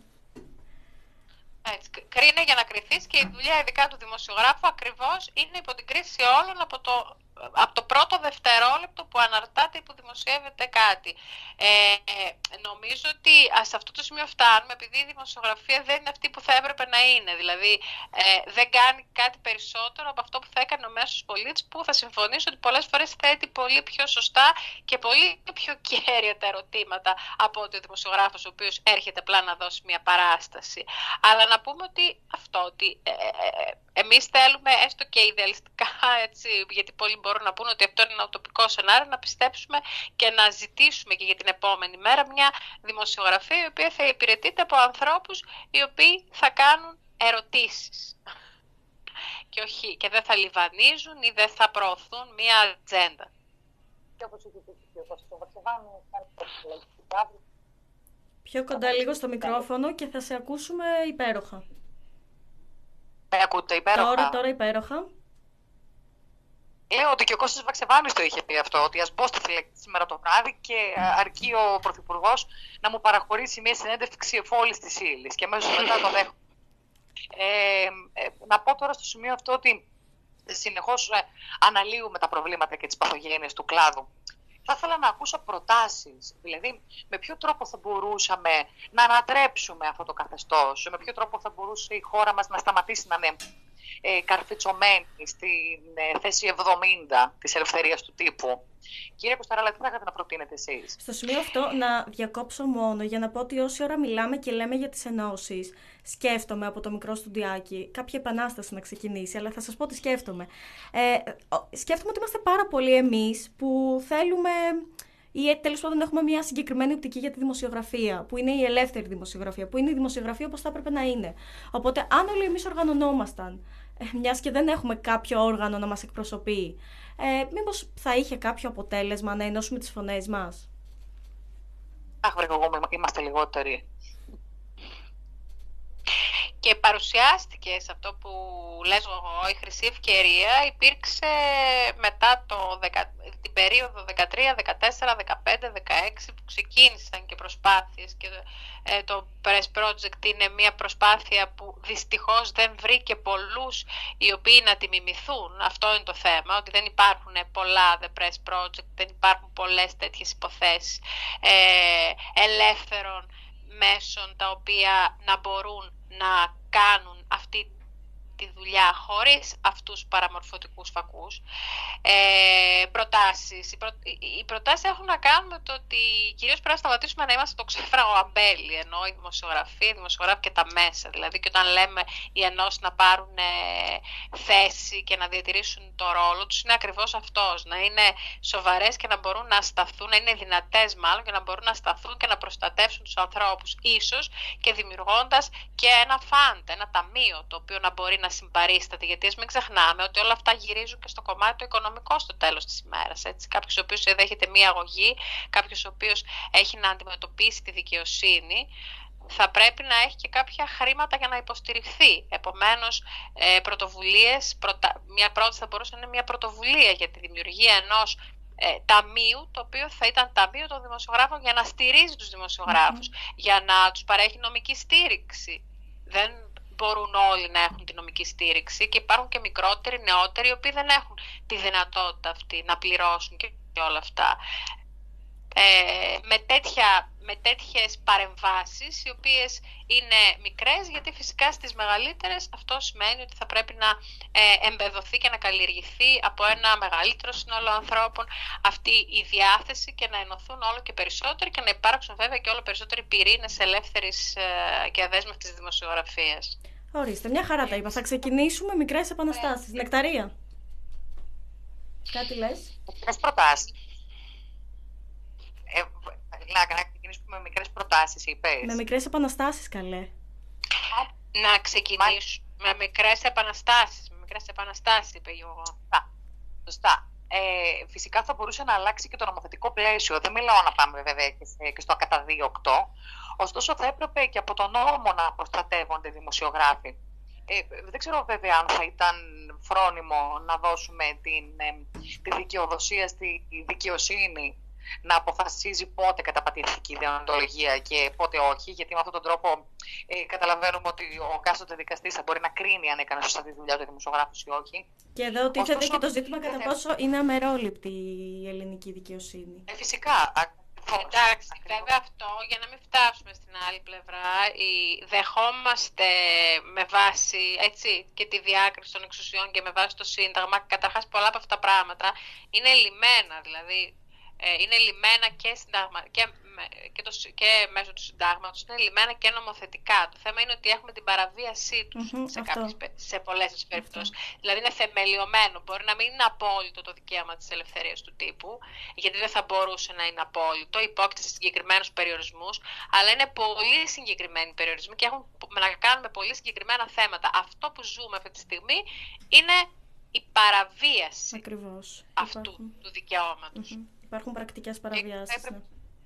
Έτσι, κρίνε για να κρυθείς, και η δουλειά ειδικά του δημοσιογράφου ακριβώς είναι υπό την κρίση όλων από το από το πρώτο δευτερόλεπτο που αναρτάτε ή που δημοσιεύεται κάτι. Ε, νομίζω ότι σε αυτό το σημείο φτάνουμε, επειδή η δημοσιογραφία δεν είναι αυτή που θα έπρεπε να είναι. Δηλαδή, ε, δεν κάνει κάτι περισσότερο από αυτό που θα έκανε ο μέσος πολίτης, που θα συμφωνήσω ότι πολλές φορές θέτει πολύ πιο σωστά και πολύ πιο κέρια τα ερωτήματα από ότι ο δημοσιογράφος, ο οποίος έρχεται απλά να δώσει μια παράσταση. Αλλά να πούμε ότι αυτό, ότι ε, ε, εμείς θέλουμε έστω και ιδεαλιστικά, έτσι, γιατί πολλοί μπορούν να πούνε ότι αυτό είναι ένα ουτοπικό σενάριο, να πιστέψουμε και να ζητήσουμε και για την επόμενη μέρα μια δημοσιογραφία η οποία θα υπηρετείται από ανθρώπους οι οποίοι θα κάνουν ερωτήσεις και, όχι, και δεν θα λιβανίζουν ή δεν θα προωθούν μια ατζέντα. Πιο κοντά λίγο στο μικρόφωνο και θα σε ακούσουμε υπέροχα. Με ακούτε υπέροχα? Τώρα, τώρα υπέροχα. Λέω ότι και ο Κώστας Βαξεβάνης το είχε πει αυτό, ότι ας μπω στη φυλακή σήμερα το βράδυ και αρκεί ο Πρωθυπουργός να μου παραχωρήσει μια συνέντευξη εφόλης της ύλης και αμέσως μετά το δέχομαι. Ε, ε, να πω τώρα στο σημείο αυτό ότι συνεχώς ε, αναλύουμε τα προβλήματα και τις παθογένειες του κλάδου. Θα ήθελα να ακούσω προτάσεις, δηλαδή με ποιο τρόπο θα μπορούσαμε να ανατρέψουμε αυτό το καθεστώς, με ποιο τρόπο θα μπορούσε η χώρα μας να σταματήσει να είναι ε, καρφιτσωμένη στην ε, θέση εβδομήντα της ελευθερίας του τύπου. Κύριε Κωσταράλα, τι θα είχατε να προτείνετε εσείς? Στο σημείο αυτό να διακόψω μόνο για να πω ότι όση ώρα μιλάμε και λέμε για τις ενώσεις, σκέφτομαι από το μικρό στουντιάκι κάποια επανάσταση να ξεκινήσει, αλλά θα σας πω τι σκέφτομαι. Ε, σκέφτομαι ότι είμαστε πάρα πολλοί εμείς που θέλουμε ή τέλος πάντων έχουμε μια συγκεκριμένη οπτική για τη δημοσιογραφία, που είναι η ελεύθερη δημοσιογραφία, που είναι η δημοσιογραφία όπως θα έπρεπε να είναι. Οπότε, αν όλοι εμείς οργανωνόμασταν, μιας και δεν έχουμε κάποιο όργανο να μας εκπροσωπεί, ε, μήπως θα είχε κάποιο αποτέλεσμα να ενώσουμε τις φωνές μας? Αχ, βρε, εγώ είμαστε λιγότεροι. Και παρουσιάστηκε σε αυτό που λες εγώ, η χρυσή ευκαιρία υπήρξε μετά το, την περίοδο δεκατρία, δεκατέσσερα, δεκαπέντε, δεκαέξι που ξεκίνησαν και προσπάθειες και ε, το Press Project είναι μια προσπάθεια που δυστυχώς δεν βρήκε πολλούς οι οποίοι να τη μιμηθούν. Αυτό είναι το θέμα, ότι δεν υπάρχουν πολλά The Press Project, δεν υπάρχουν πολλές τέτοιες υποθέσεις ε, ελεύθερων μέσων τα οποία να μπορούν να κάνουν αυτή τη δουλειά χωρίς αυτούς τους παραμορφωτικούς φακούς. Ε, προτάσεις. Οι, προ... οι προτάσεις έχουν να κάνουν με το ότι κυρίως πρέπει να σταματήσουμε να είμαστε το ξέφραγο αμπέλι, ενώ η δημοσιογραφία, η δημοσιογράφη και τα μέσα. Δηλαδή και όταν λέμε οι ενώσεις να πάρουν ε, θέση και να διατηρήσουν το ρόλο τους, είναι ακριβώς αυτός. Να είναι σοβαρές και να μπορούν να σταθούν, να είναι δυνατές μάλλον και να μπορούν να σταθούν και να προστατεύσουν τους ανθρώπους. Ίσως και δημιουργώντας και ένα φαντ, ένα ταμείο το οποίο να μπορεί να συμπαρίσταται, γιατί ας μην ξεχνάμε ότι όλα αυτά γυρίζουν και στο κομμάτι το οικονομικό στο τέλος της ημέρας. Κάποιος ο οποίος δέχεται μία αγωγή, κάποιος ο οποίος έχει να αντιμετωπίσει τη δικαιοσύνη, θα πρέπει να έχει και κάποια χρήματα για να υποστηριχθεί. Επομένως, ε, πρωτοβουλίες, προτα... μια πρώτη θα μπορούσε να είναι μια πρωτοβουλία για τη δημιουργία ενός ε, ταμείου, το οποίο θα ήταν ταμείο των δημοσιογράφων για να στηρίζει τους δημοσιογράφους, mm-hmm. για να τους παρέχει νομική στήριξη. Δεν μπορούν όλοι να έχουν τη νομική στήριξη και υπάρχουν και μικρότεροι, νεότεροι, οι οποίοι δεν έχουν τη δυνατότητα αυτή να πληρώσουν και όλα αυτά. Ε, με, τέτοια, με τέτοιες παρεμβάσεις, οι οποίες είναι μικρές, γιατί φυσικά στις μεγαλύτερες αυτό σημαίνει ότι θα πρέπει να ε, εμπεδοθεί και να καλλιεργηθεί από ένα μεγαλύτερο σύνολο ανθρώπων αυτή η διάθεση και να ενωθούν όλο και περισσότερο και να υπάρξουν βέβαια και όλο περισσότεροι πυρήνες ελεύθερης ε, και αδέσμευτης δημοσιογραφίας. Ορίστε, μια χαρά τα είπα. Θα ξεκινήσουμε μικρές επαναστάσεις. Νεκταρία, κάτι λες? Μικρές προτάσεις. Ε, να, να ξεκινήσουμε με μικρές προτάσεις, είπες. Με μικρές επαναστάσεις, καλέ. Να ξεκινήσουμε με μικρές επαναστάσεις. Με μικρές επαναστάσεις, είπε εγώ. Σωστά. Σωστά. Ε, φυσικά θα μπορούσε να αλλάξει και το νομοθετικό πλαίσιο. Δεν μιλάω να πάμε βέβαια και, σε, και στο καταδίωκτο. Ωστόσο θα έπρεπε και από τον νόμο να προστατεύονται οι δημοσιογράφοι. Ε, δεν ξέρω βέβαια αν θα ήταν φρόνιμο να δώσουμε την, ε, τη δικαιοδοσία στη δικαιοσύνη να αποφασίζει πότε καταπατήθηκε η δεοντολογία και πότε όχι, γιατί με αυτόν τον τρόπο ε, καταλαβαίνουμε ότι ο κάστοτε δικαστής θα μπορεί να κρίνει αν έκανε σωστά τη δουλειά του δημοσιογράφου ή όχι. Και εδώ τίθεται Ωστόσο, και το ζήτημα κατά πόσο είναι αμερόληπτη η ελληνική δικαιοσύνη. Ε, φυσικά. Εντάξει, βέβαια αυτό, για να μην φτάσουμε στην άλλη πλευρά, η, δεχόμαστε με βάση έτσι, και τη διάκριση των εξουσιών και με βάση το Σύνταγμα, καταρχάς πολλά από αυτά τα πράγματα είναι λυμμένα, δηλαδή ε, είναι λυμμένα και, συνταγμα, και, και, το, και μέσω του συντάγματος, είναι λυμμένα και νομοθετικά. Το θέμα είναι ότι έχουμε την παραβίασή τους Mm-hmm, σε, αυτό. κάποιες, σε πολλές περιπτώσεις. Δηλαδή είναι θεμελιωμένο. Μπορεί να μην είναι απόλυτο το δικαίωμα της ελευθερίας του τύπου, γιατί δεν θα μπορούσε να είναι απόλυτο, υπόκειται σε συγκεκριμένους περιορισμούς, αλλά είναι πολύ συγκεκριμένοι περιορισμοί και έχουν να κάνουν με πολύ συγκεκριμένα θέματα. Αυτό που ζούμε αυτή τη στιγμή είναι η παραβίαση Ακριβώς. αυτού Υπάρχουν. του δικαιώματος. Mm-hmm. Υπάρχουν πρακτικές παραβιάσεις. Έπρεπε...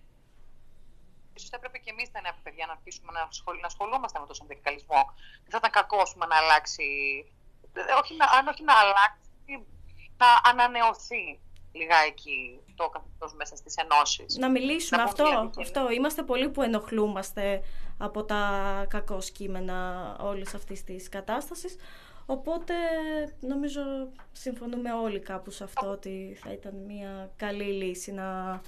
Ίσως έπρεπε και εμείς τα νέα παιδιά να αρχίσουμε να, ασχολ... να ασχολούμαστε με τον συνδικαλισμό. Δεν θα ήταν κακό να αλλάξει, όχι να... αν όχι να αλλάξει, να ανανεωθεί λιγάκι το καθεστώς μέσα στις ενώσεις. Να μιλήσουμε, να αυτό, δηλαδή και... αυτό. Είμαστε πολλοί που ενοχλούμαστε από τα κακό κείμενα όλης αυτής της κατάστασης. Οπότε νομίζω συμφωνούμε όλοι κάπου σε αυτό ότι θα ήταν μια καλή λύση να,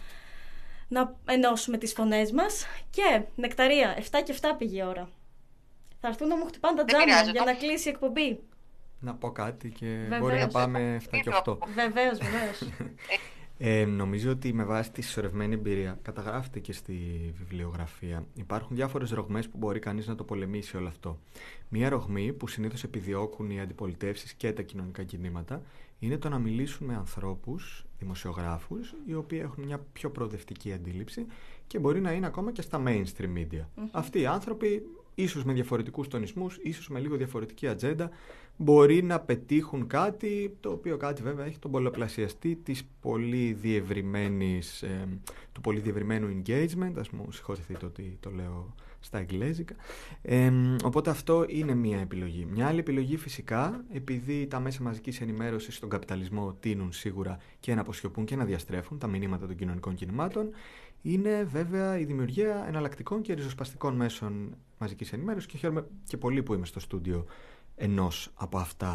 να ενώσουμε τις φωνές μας. Και Νεκταρία, εφτά και εφτά πήγε η ώρα. Θα έρθουν να μου χτυπάνε τα τζάμια για να κλείσει η εκπομπή. Να πω κάτι και Βεβαίως. μπορεί να πάμε εφτά και οκτώ. Βεβαίως, βεβαίως. Ε, νομίζω ότι με βάση τη συσσωρευμένη εμπειρία, καταγράφεται και στη βιβλιογραφία, υπάρχουν διάφορες ρογμές που μπορεί κανείς να το πολεμήσει όλο αυτό. Μία ρογμή που συνήθως επιδιώκουν οι αντιπολιτεύσεις και τα κοινωνικά κινήματα είναι το να μιλήσουν με ανθρώπους, δημοσιογράφους, οι οποίοι έχουν μια πιο προοδευτική αντίληψη και μπορεί να είναι ακόμα και στα mainstream media. Mm-hmm. Αυτοί οι άνθρωποι, ίσως με διαφορετικούς τονισμούς, ίσως με λίγο διαφορετική ατζέντα, μπορεί να πετύχουν κάτι, το οποίο κάτι βέβαια έχει τον πολλαπλασιαστή της πολύ διευρυμένης, ε, του πολύ διευρυμένου engagement, ας μου συγχωρηθείτε ότι το λέω στα εγγλέζικα. Ε, οπότε αυτό είναι μία επιλογή. Μια άλλη επιλογή φυσικά, επειδή τα μέσα μαζικής ενημέρωσης στον καπιταλισμό τείνουν σίγουρα και να αποσιωπούν και να διαστρέφουν τα μηνύματα των κοινωνικών κινημάτων, είναι βέβαια η δημιουργία εναλλακτικών και ριζοσπαστικών μέσων μαζικής ενημέρωσης και χαίρομαι και πολύ που είμαι στο στούντιο ενός από αυτά.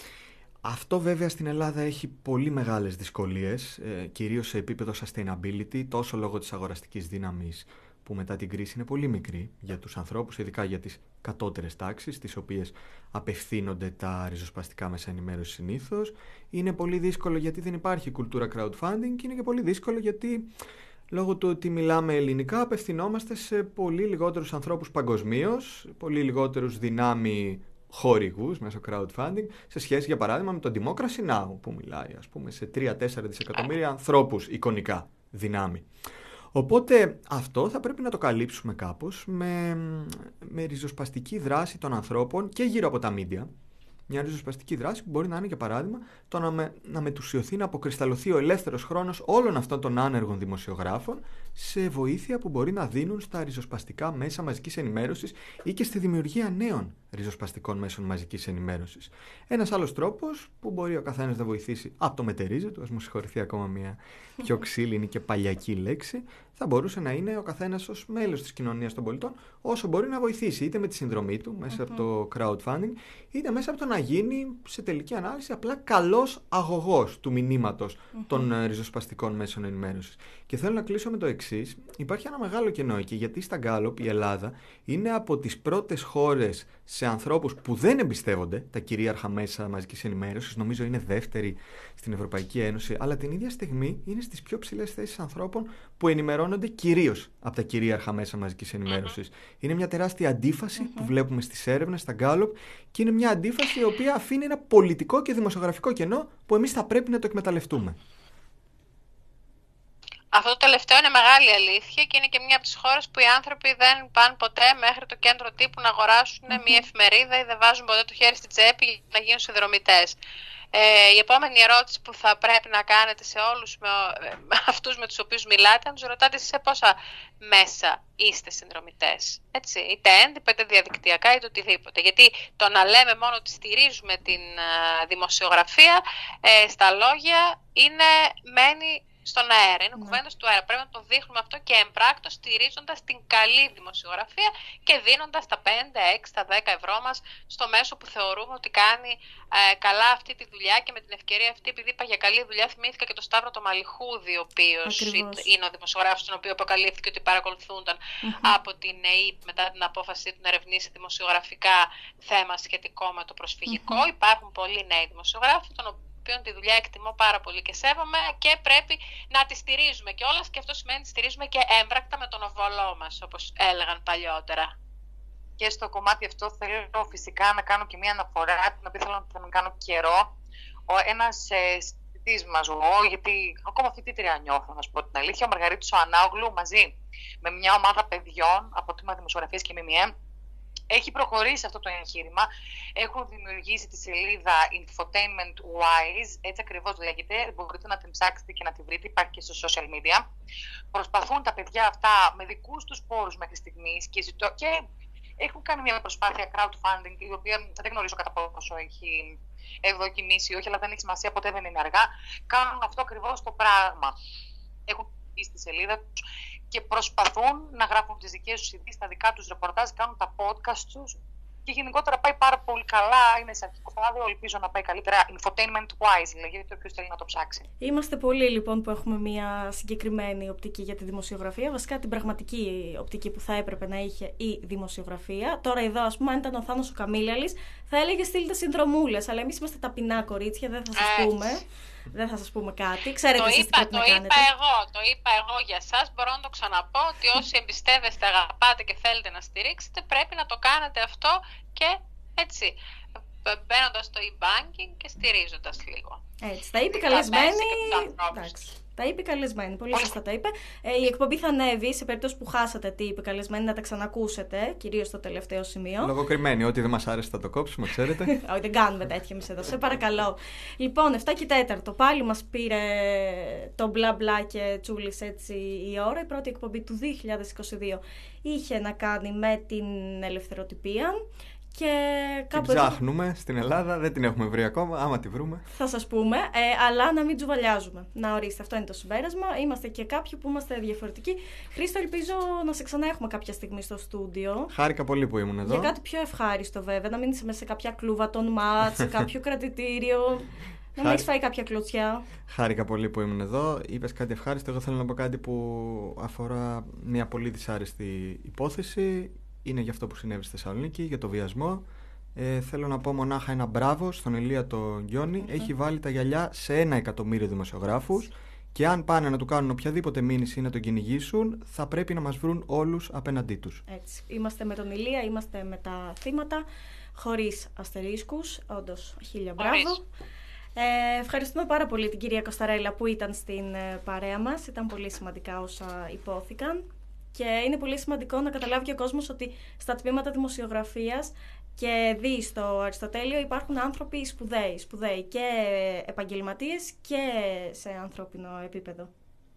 Αυτό βέβαια στην Ελλάδα έχει πολύ μεγάλες δυσκολίες, ε, κυρίως σε επίπεδο sustainability, τόσο λόγω της αγοραστικής δύναμης που μετά την κρίση είναι πολύ μικρή για τους ανθρώπους, ειδικά για τις κατώτερες τάξεις, τις οποίες απευθύνονται τα ριζοσπαστικά μέσα ενημέρωσης συνήθως. Είναι πολύ δύσκολο γιατί δεν υπάρχει κουλτούρα crowdfunding και είναι και πολύ δύσκολο γιατί λόγω του ότι μιλάμε ελληνικά απευθυνόμαστε σε πολύ λιγότερους ανθρώπους παγκοσμίως, πολύ λιγότερους δυνάμει χορηγούς μέσω crowdfunding σε σχέση για παράδειγμα με το Democracy Now που μιλάει ας πούμε σε τρία με τέσσερα δισεκατομμύρια ανθρώπους εικονικά δυνάμει. Οπότε αυτό θα πρέπει να το καλύψουμε κάπως με, με ριζοσπαστική δράση των ανθρώπων και γύρω από τα media. Μια ριζοσπαστική δράση που μπορεί να είναι για παράδειγμα το να, με, να μετουσιωθεί, να αποκρισταλωθεί ο ελεύθερος χρόνος όλων αυτών των άνεργων δημοσιογράφων σε βοήθεια που μπορεί να δίνουν στα ριζοσπαστικά μέσα μαζικής ενημέρωσης ή και στη δημιουργία νέων ριζοσπαστικών μέσων μαζικής ενημέρωσης. Ένας άλλος τρόπος που μπορεί ο καθένας να βοηθήσει από το μετερίζει του, ας μου συγχωρηθεί ακόμα μια πιο ξύλινη και παλιακή λέξη, θα μπορούσε να είναι ο καθένας ως μέλος της κοινωνίας των πολιτών όσο μπορεί να βοηθήσει, είτε με τη συνδρομή του μέσα mm-hmm. από το crowdfunding, είτε μέσα από το να γίνει σε τελική ανάλυση απλά καλός αγωγός του μηνύματος mm-hmm. των uh, ριζοσπαστικών μέσων ενημέρωσης. Και θέλω να κλείσω με το εξής. Υπάρχει ένα μεγάλο κενό εκεί, γιατί στα Gallup η Ελλάδα είναι από τις πρώτες χώρες σε ανθρώπους που δεν εμπιστεύονται τα κυρίαρχα μέσα μαζικής ενημέρωσης, νομίζω είναι δεύτερη στην Ευρωπαϊκή Ένωση, αλλά την ίδια στιγμή είναι στις πιο ψηλές θέσεις ανθρώπων που ενημερώνονται κυρίως από τα κυρίαρχα μέσα μαζικής ενημέρωσης. Mm-hmm. Είναι μια τεράστια αντίφαση mm-hmm. που βλέπουμε στις έρευνες, στα Gallup, και είναι μια αντίφαση η οποία αφήνει ένα πολιτικό και δημοσιογραφικό κενό που εμείς θα πρέπει να το εκμεταλλευτούμε. Αυτό το τελευταίο είναι μεγάλη αλήθεια και είναι και μια από τις χώρες που οι άνθρωποι δεν πάνε ποτέ μέχρι το κέντρο τύπου να αγοράσουν mm-hmm. μια εφημερίδα ή δεν βάζουν ποτέ το χέρι στην τσέπη για να γίνουν συνδρομητές. Ε, η επόμενη ερώτηση που θα πρέπει να κάνετε σε όλους με, με αυτούς με τους οποίους μιλάτε, να τους ρωτάτε σε πόσα μέσα είστε συνδρομητές. Έτσι, είτε έντυπα, είτε διαδικτυακά, είτε οτιδήποτε. Γιατί το να λέμε μόνο ότι στηρίζουμε την α, δημοσιογραφία ε, στα λόγια είναι, μένει στον αέρα. Είναι Ναι. κουβέντες του αέρα. Πρέπει να το δείχνουμε αυτό και εμπράκτος, στηρίζοντας την καλή δημοσιογραφία και δίνοντας τα πέντε, έξι, τα δέκα ευρώ μας στο μέσο που θεωρούμε ότι κάνει ε, καλά αυτή τη δουλειά. Και με την ευκαιρία αυτή, επειδή είπα για καλή δουλειά, θυμήθηκα και τον Σταύρο το Μαλιχούδη, ο οποίος είναι ο δημοσιογράφος, τον οποίο αποκαλύφθηκε ότι παρακολουθούνταν mm-hmm. από την ΕΕΠ μετά την απόφαση του να ερευνήσει δημοσιογραφικά θέμα σχετικό με το προσφυγικό. Mm-hmm. Υπάρχουν πολλοί νέοι δημοσιογράφοι, τον οποίων τη δουλειά εκτιμώ πάρα πολύ και σέβομαι και πρέπει να τη στηρίζουμε κιόλας, και αυτό σημαίνει ότι στηρίζουμε και έμπρακτα με τον οβολό μας, όπως έλεγαν παλιότερα. Και στο κομμάτι αυτό θέλω φυσικά να κάνω και μία αναφορά, την οποία θέλω να κάνω καιρό. Ο ένας ε, συζητητής μας, εγώ, γιατί ακόμα φοιτήτρια νιώθω, να σου πω την αλήθεια, ο Μαργαρίτης ο Ανάογλου, μαζί με μια ομάδα παιδιών από τμήμα Δημοσιογραφίας και ΜΜΕ, έχει προχωρήσει αυτό το εγχείρημα. Έχουν δημιουργήσει τη σελίδα Infotainment Wise, έτσι ακριβώς λέγεται. Μπορείτε να την ψάξετε και να τη βρείτε, υπάρχει και στο social media. Προσπαθούν τα παιδιά αυτά με δικούς τους πόρους μέχρι στιγμής και, ζητώ... και έχουν κάνει μια προσπάθεια crowdfunding, η οποία δεν γνωρίζω κατά πόσο έχει ευδοκιμήσει ή όχι, αλλά δεν έχει σημασία, ποτέ δεν είναι αργά. Κάνουν αυτό ακριβώς το πράγμα. Έχουν πει στη σελίδα τους και προσπαθούν να γράφουν τις δικές τους ειδήσεις, τα δικά τους ρεπορτάζ, κάνουν τα podcast τους και γενικότερα πάει πάρα πολύ καλά. Είναι σε αρχικό στάδιο, ελπίζω να πάει καλύτερα. Infotainment Wise λέγεται, όποιος θέλει να το ψάξει. Είμαστε πολλοί λοιπόν που έχουμε μια συγκεκριμένη οπτική για τη δημοσιογραφία. Βασικά την πραγματική οπτική που θα έπρεπε να είχε η δημοσιογραφία. Τώρα εδώ, ας πούμε, αν ήταν ο Θάνος ο Καμίλιαλης, θα έλεγε στείλτε συνδρομούλες. Αλλά εμείς είμαστε ταπεινά κορίτσια, δεν θα σας Έτσι. πούμε. Δεν θα σας πούμε κάτι. Ξέρετε το εσείς είπα, τι πρέπει το να είπα κάνετε. εγώ, το είπα εγώ για σας. Μπορώ να το ξαναπώ ότι όσοι εμπιστεύεστε, αγαπάτε και θέλετε να στηρίξετε, πρέπει να το κάνετε αυτό και έτσι, μπαίνοντας στο e-banking και στηρίζοντας λίγο. Έτσι, τα είπε καλεσμένη. Εντάξει. Τα είπε καλεσμένη, πολύ σωστά τα είπε. Ε, η εκπομπή θα ανέβει σε περίπτωση που χάσατε τι είπε καλεσμένη, να τα ξανακούσετε, κυρίως στο τελευταίο σημείο. Λογοκριμένη, ό,τι δεν μας άρεσε θα το κόψουμε, ξέρετε. Όχι, δεν κάνουμε τέτοια εμείς εδώ, σε παρακαλώ. Λοιπόν, εφτά και τέταρτο, πάλι μας πήρε το μπλα μπλα και τσούλης έτσι η ώρα. Η πρώτη εκπομπή του δύο χιλιάδες είκοσι δύο είχε να κάνει με την ελευθεροτυπία. Και κάπου την ψάχνουμε εδώ... στην Ελλάδα, δεν την έχουμε βρει ακόμα. Άμα τη βρούμε, θα σας πούμε, ε, αλλά να μην τζουβαλιάζουμε. Να ορίστε, αυτό είναι το συμπέρασμα. Είμαστε και κάποιοι που είμαστε διαφορετικοί. Χρήστο, ελπίζω να σε ξανά έχουμε κάποια στιγμή στο στούντιο. Χάρηκα πολύ που ήμουν εδώ. Για κάτι πιο ευχάριστο, βέβαια. Να μην είσαι μέσα σε κάποια κλούβα των ΜΑΤ, σε κάποιο κρατητήριο. Να μην έχεις φάει κάποια κλωτσιά. Χάρηκα πολύ που ήμουν εδώ. Είπες κάτι ευχάριστο. Εγώ θέλω να πω κάτι που αφορά μια πολύ δυσάρεστη υπόθεση. Είναι για αυτό που συνέβη στη Θεσσαλονίκη, για το βιασμό. Ε, θέλω να πω μονάχα ένα μπράβο στον Ηλία τον Γιόνι. Mm-hmm. Έχει βάλει τα γυαλιά σε ένα εκατομμύριο δημοσιογράφους και αν πάνε να του κάνουν οποιαδήποτε μήνυση ή να τον κυνηγήσουν, θα πρέπει να μας βρουν όλους απέναντί τους. Έτσι. Είμαστε με τον Ηλία, είμαστε με τα θύματα, χωρίς αστερίσκους. Όντως, χίλια μπράβο. Ε, ευχαριστούμε πάρα πολύ την κυρία Κωνσταρέλα που ήταν στην ε, παρέα μας. Ήταν πολύ σημαντικά όσα υπόθηκαν. Και είναι πολύ σημαντικό να καταλάβει και ο κόσμος ότι στα τμήματα δημοσιογραφίας και δει στο Αριστοτέλειο υπάρχουν άνθρωποι σπουδαίοι, σπουδαίοι και επαγγελματίες και σε ανθρώπινο επίπεδο.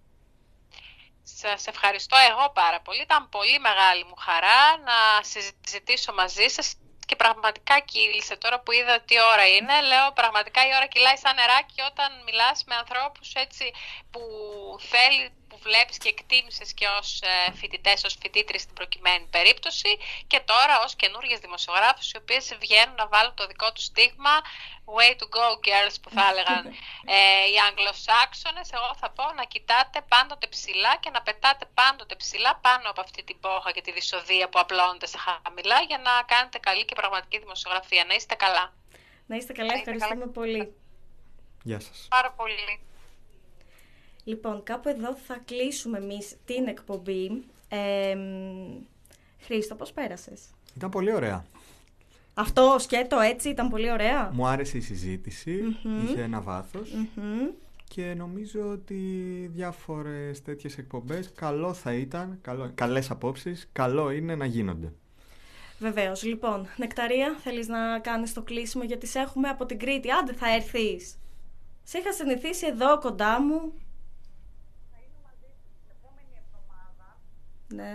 Σας ευχαριστώ εγώ πάρα πολύ. Ήταν πολύ μεγάλη μου χαρά να συζητήσω μαζί σας και πραγματικά κύλησε τώρα που είδα τι ώρα είναι. Λέω πραγματικά η ώρα κυλάει σαν νεράκι όταν μιλάς με ανθρώπους έτσι που θέλει, που βλέπεις και εκτίμησες και ως φοιτητές, ως φοιτήτρες στην προκειμένη περίπτωση και τώρα ως καινούργιες δημοσιογράφους οι οποίες βγαίνουν να βάλουν το δικό τους στίγμα. Way to go girls που θα έλεγαν ε, οι Αγγλοσάξονες. Εγώ θα πω να κοιτάτε πάντοτε ψηλά και να πετάτε πάντοτε ψηλά πάνω από αυτή την πόχα και τη δυσοδεία που απλώνεται σε χαμηλά για να κάνετε καλή και πραγματική δημοσιογραφία. Να είστε καλά. Να είστε καλά, ευχαριστούμε καλά. πολύ. Γεια σας. Πάρα πολύ. Λοιπόν, κάπου εδώ θα κλείσουμε εμείς την εκπομπή. Ε, Χρήστο, πώς πέρασες? Ήταν πολύ ωραία. Αυτό σκέτο έτσι ήταν πολύ ωραία. Μου άρεσε η συζήτηση, mm-hmm. είχε ένα βάθος mm-hmm. και νομίζω ότι διάφορες τέτοιες εκπομπές καλό θα ήταν, καλό, καλές απόψεις, καλό είναι να γίνονται. Βεβαίως. Λοιπόν, Νεκταρία, θέλεις να κάνεις το κλείσιμο γιατί σε έχουμε από την Κρήτη. Άντε θα έρθεις. Σε είχα συνηθίσει εδώ κοντά μου. Θα είμαι μαζί την επόμενη εβδομάδα. Ναι.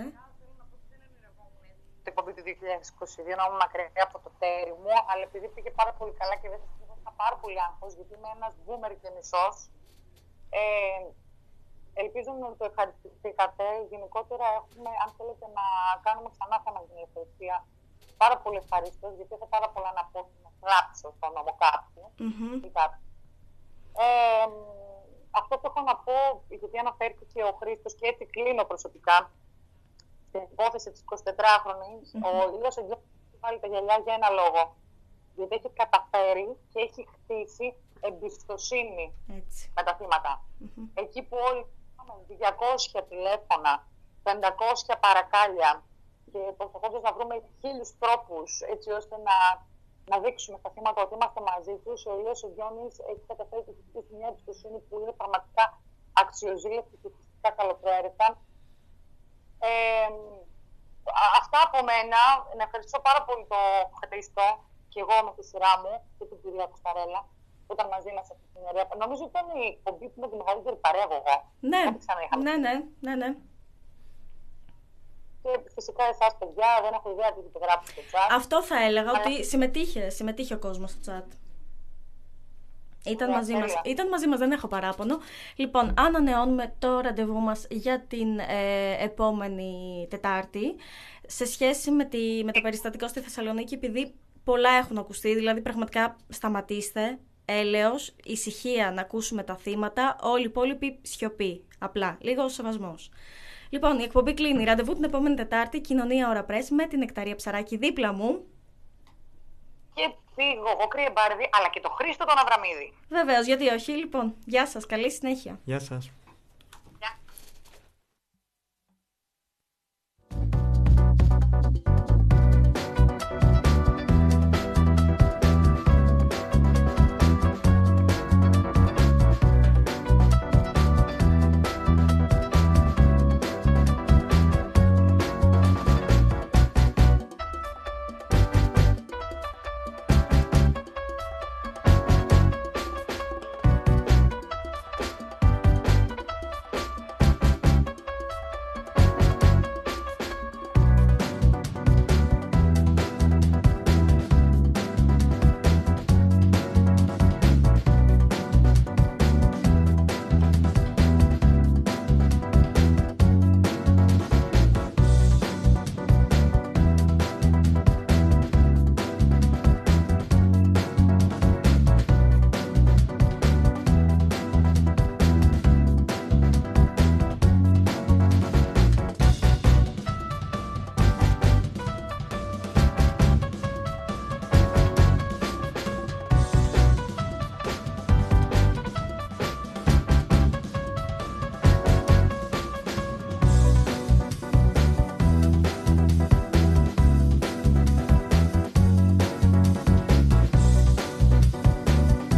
Την εκπομπή του δύο χιλιάδες είκοσι δύο, να είμαι μακριά από το τέρι μου, αλλά επειδή πήγε πάρα πολύ καλά και δεν θα είχα πάρα πολύ άγχος, γιατί είμαι ένας boomer και μισός, ε, Ελπίζω να το ευχαριστηθήκατε. Γενικότερα έχουμε, αν θέλετε να κάνουμε ξανά θέμα για την ελευθερία, πάρα πολύ ευχαριστώ, γιατί έχω πάρα πολλά να πω να γράψω στο νόμο κάποιου. Mm-hmm. Ε, αυτό που έχω να πω, γιατί αναφέρθηκε ο Χρήστος και έτσι κλείνω προσωπικά, στην υπόθεση της εικοσιτετράχρονης, mm-hmm. ο Ηλίας Εγγιώμης έχει βάλει τα γυαλιά για ένα λόγο. Γιατί έχει καταφέρει και έχει χτίσει εμπιστοσύνη έτσι. Με τα θύματα. Mm-hmm. Εκεί που όλοι είχαμε διακόσια τηλέφωνα, πεντακόσια παρακάλια και προσπαθώντας να βρούμε χίλιους τρόπους έτσι ώστε να, να δείξουμε στα θύματα ότι είμαστε μαζί τους, ο Ηλίας Εγγιώμης έχει καταφέρει και χτίσει μια εμπιστοσύνη που είναι πραγματικά αξιοζήλευτη και φυσικά καλοπροαίρετα. Ε, αυτά από μένα. Να ευχαριστώ πάρα πολύ το Χρήστο και εγώ με τη σειρά μου και την κυρία Κωνσταρέλα που ήταν μαζί μας αυτή την ωραία. Νομίζω ότι ήταν η εκπομπή που με τη μεγαλύτερη παρέα εγώ. Ναι, ναι, ναι, ναι, ναι. Και φυσικά εσάς παιδιά, δεν έχω ιδέα τι έχετε γράψει στο chat. Αυτό θα έλεγα, αλλά... ότι συμμετείχε, συμμετείχε ο κόσμος στο chat. Ήταν yeah, μαζί μας. Ήταν μαζί μας, δεν έχω παράπονο. Λοιπόν, ανανεώνουμε το ραντεβού μας για την ε, επόμενη Τετάρτη σε σχέση με, τη, με το περιστατικό στη Θεσσαλονίκη, επειδή πολλά έχουν ακουστεί, δηλαδή πραγματικά σταματήστε, έλεος, ησυχία να ακούσουμε τα θύματα, όλοι οι υπόλοιποι σιωπή, απλά, λίγο σεβασμός. Λοιπόν, η εκπομπή κλείνει, ραντεβού την επόμενη Τετάρτη, Κοινωνία Ώρα Πρες, με την Νεκταρία Ψαράκη δίπλα μου. Και τη Γογοκρή Εμπάρδη, αλλά και το Χρήστο τον Αβραμίδη. Βεβαίως, γιατί όχι. Λοιπόν, γεια σας, καλή συνέχεια. Γεια σας.